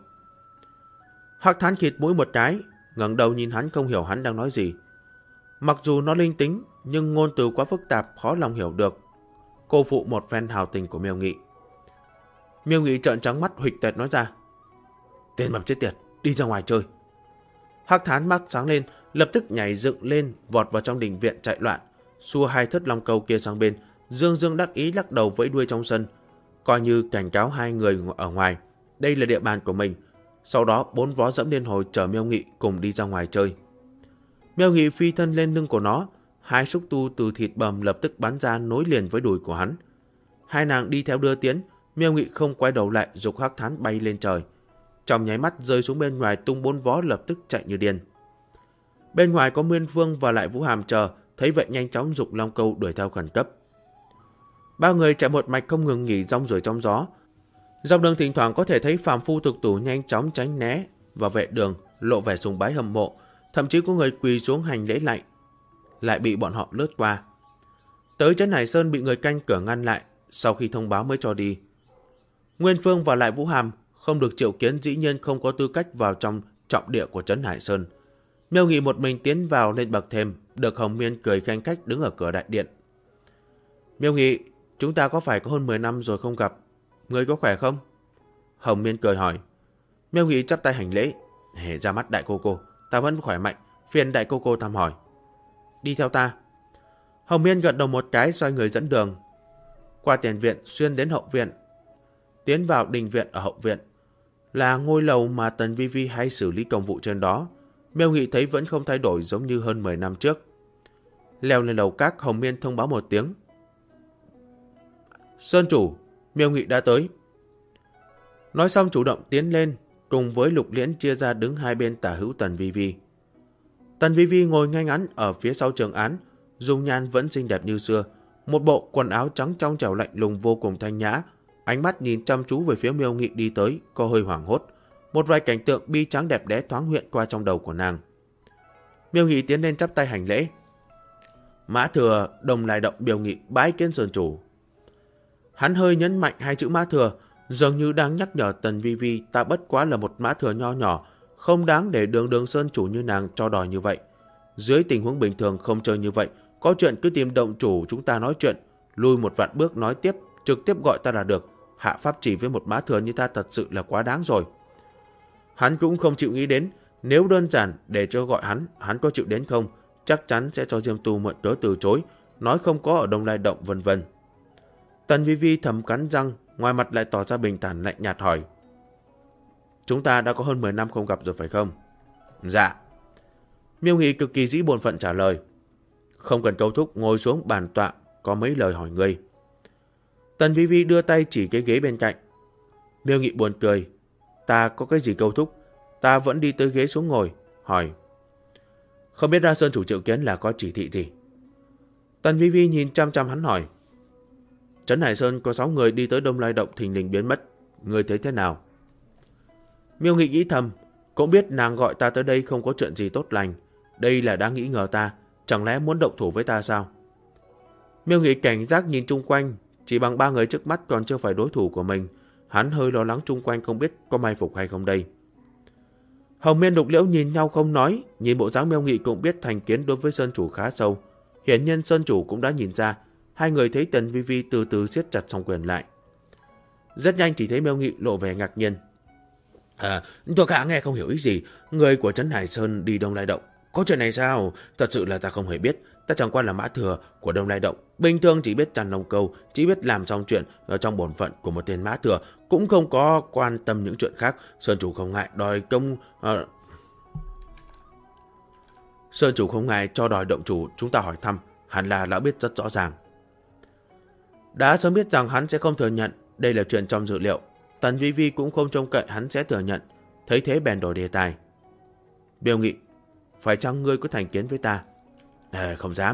Hắc Thán khịt mũi một cái, ngẩng đầu nhìn hắn không hiểu hắn đang nói gì. Mặc dù nó linh tính, nhưng ngôn từ quá phức tạp khó lòng hiểu được, cô phụ một phen hào tình của Miêu Nghị. Miêu Nghị trợn trắng mắt huỵch tẹt nói ra, tên mập chết tiệt, đi ra ngoài chơi. Hắc Thán mắt sáng lên, lập tức nhảy dựng lên, vọt vào trong đình viện chạy loạn, xua hai thất long câu kia sang bên, dương dương đắc ý lắc đầu vẫy đuôi trong sân, coi như cảnh cáo hai người ở ngoài, đây là địa bàn của mình. Sau đó bốn vó dẫm lên hồi chở Miêu Nghị cùng đi ra ngoài chơi. Miêu Nghị phi thân lên lưng của nó, hai xúc tu từ thịt bầm lập tức bắn ra nối liền với đùi của hắn. Hai nàng đi theo đưa tiến, Miêu Nghị không quay đầu lại, giục Hắc Thán bay lên trời. Trong nháy mắt rơi xuống bên ngoài, tung bốn vó lập tức chạy như điên. Bên ngoài có Nguyên Vương và lại Vũ Hàm chờ, thấy vậy nhanh chóng giục long câu đuổi theo khẩn cấp. Ba người chạy một mạch không ngừng nghỉ rong ruổi trong gió. Dọc đường thỉnh thoảng có thể thấy phàm phu thực tử nhanh chóng tránh né và vệ đường, lộ vẻ sùng bái hâm mộ, thậm chí có người quỳ xuống hành lễ lạy, lại bị bọn họ lướt qua. Tới Trấn Hải Sơn bị người canh cửa ngăn lại, sau khi thông báo mới cho đi. Nguyên Phương và lại Vũ Hàm không được triệu kiến, dĩ nhiên không có tư cách vào trong trọng địa của Trấn Hải Sơn. Miêu Nghị một mình tiến vào lên bậc thềm, được Hồng Miên cười khanh khách đứng ở cửa đại điện. Miêu Nghị, chúng ta có phải có hơn 10 năm rồi không gặp, ngươi có khỏe không? Hồng Miên cười hỏi. Miêu Nghị chắp tay hành lễ, ra mắt đại cô, ta vẫn khỏe mạnh, Phiền đại cô thăm hỏi. Đi theo ta. Hồng Miên gật đầu một cái, xoay người dẫn đường. Qua tiền viện, xuyên đến hậu viện, tiến vào đình viện ở hậu viện, là ngôi lầu mà Tần Vi Vi hay xử lý công vụ trên đó. Miêu Nghị thấy vẫn không thay đổi giống như hơn 10 năm trước. Leo lên lầu các, Hồng Miên thông báo một tiếng. Sơn chủ, Miêu Nghị đã tới. Nói xong chủ động tiến lên, cùng với Lục Liễn chia ra đứng hai bên tả hữu Tần Vi Vi. Tần Vi Vi ngồi ngay ngắn ở phía sau Trường Án, dung nhan vẫn xinh đẹp như xưa, một bộ quần áo trắng trong trẻo lạnh lùng vô cùng thanh nhã, ánh mắt nhìn chăm chú về phía Miêu Nghị đi tới, có hơi hoảng hốt. Một vài cảnh tượng bi tráng đẹp đẽ thoáng hiện qua trong đầu của nàng. Miêu Nghị tiến lên chắp tay hành lễ. Mã Thừa, Đồng Lai Động Miêu Nghị bái kiến Sơn chủ. Hắn hơi nhấn mạnh hai chữ Mã Thừa, dường như đang nhắc nhở Tần Vi Vi ta bất quá là một Mã Thừa nho nhỏ, không đáng để đường Sơn chủ như nàng cho đòi như vậy. Dưới tình huống bình thường không chơi như vậy, có chuyện cứ tìm động chủ chúng ta nói chuyện, lùi một vạn bước nói tiếp, trực tiếp gọi ta là được. Hạ pháp chỉ với một Mã Thừa như ta thật sự là quá đáng rồi. Hắn cũng không chịu nghĩ đến, nếu đơn giản để cho gọi hắn có chịu đến không, chắc chắn sẽ cho Diêm Tu mượn cớ từ chối, nói không có ở Đông Lai Động vân vân. Tần Vi Vi thầm cắn răng, ngoài mặt lại tỏ ra bình thản lạnh nhạt hỏi. Chúng ta đã có hơn 10 năm không gặp rồi phải không? Dạ. Miêu Nghị cực kỳ dĩ bổn phận trả lời. Không cần câu thúc, ngồi xuống bàn tọa, có mấy lời hỏi ngươi. Tần Vi Vi đưa tay chỉ cái ghế bên cạnh. Miêu Nghị buồn cười. Ta có cái gì câu thúc? Ta vẫn đi tới ghế xuống ngồi, hỏi. Không biết ra Sơn chủ triệu kiến là có chỉ thị gì? Tần Vi Vi nhìn chăm chăm hắn hỏi. Trấn Hải Sơn có 6 người đi tới Đông Lai Động thình lình biến mất. Ngươi thấy thế nào? Miêu Nghị nghĩ thầm. Cũng biết nàng gọi ta tới đây không có chuyện gì tốt lành. Đây là đang nghĩ ngờ ta. Chẳng lẽ muốn động thủ với ta sao? Miêu Nghị cảnh giác nhìn chung quanh. Chỉ bằng 3 người trước mắt còn chưa phải đối thủ của mình. Hắn hơi lo lắng chung quanh không biết có mai phục hay không đây. Hồng Miên Lục Liễu nhìn nhau không nói. Nhìn bộ dáng Miêu Nghị cũng biết thành kiến đối với Sơn chủ khá sâu. Hiển nhiên Sơn chủ cũng đã nhìn ra. Hai người thấy Tần Vi Vi từ từ siết chặt song quyền lại. Rất nhanh chỉ thấy Miêu Nghị lộ vẻ ngạc nhiên. Tôi cả nghe không hiểu ý gì. Người của Trấn Hải Sơn đi Đông Lai Động. Có chuyện này sao? Thật sự là ta không hề biết. Ta chẳng qua là Mã Thừa của Đông Lai Động. Bình thường chỉ biết chăn lông câu, chỉ biết làm xong chuyện ở trong bổn phận của một tên Mã Thừa, cũng không có quan tâm những chuyện khác. Sơn chủ không ngại đòi công... Sơn chủ không ngại cho đòi động chủ chúng ta hỏi thăm. Hẳn là đã biết rất rõ ràng. Đã sớm biết rằng hắn sẽ không thừa nhận. Đây là chuyện trong dự liệu. Tần Vi Vi cũng không trông cậy hắn sẽ thừa nhận. Thấy thế bèn đổi đề tài. Miêu Nghị, phải chăng ngươi có thành kiến với ta? Không dám.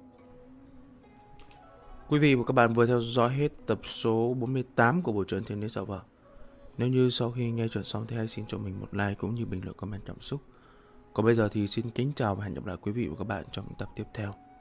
Quý vị và các bạn vừa theo dõi hết tập số 48 của bộ truyện Thiên Đế Giả Vờ. Nếu như sau khi nghe chuyện xong thì hãy xin cho mình một like cũng như bình luận comment cảm xúc. Còn bây giờ thì xin kính chào và hẹn gặp lại quý vị và các bạn trong những tập tiếp theo.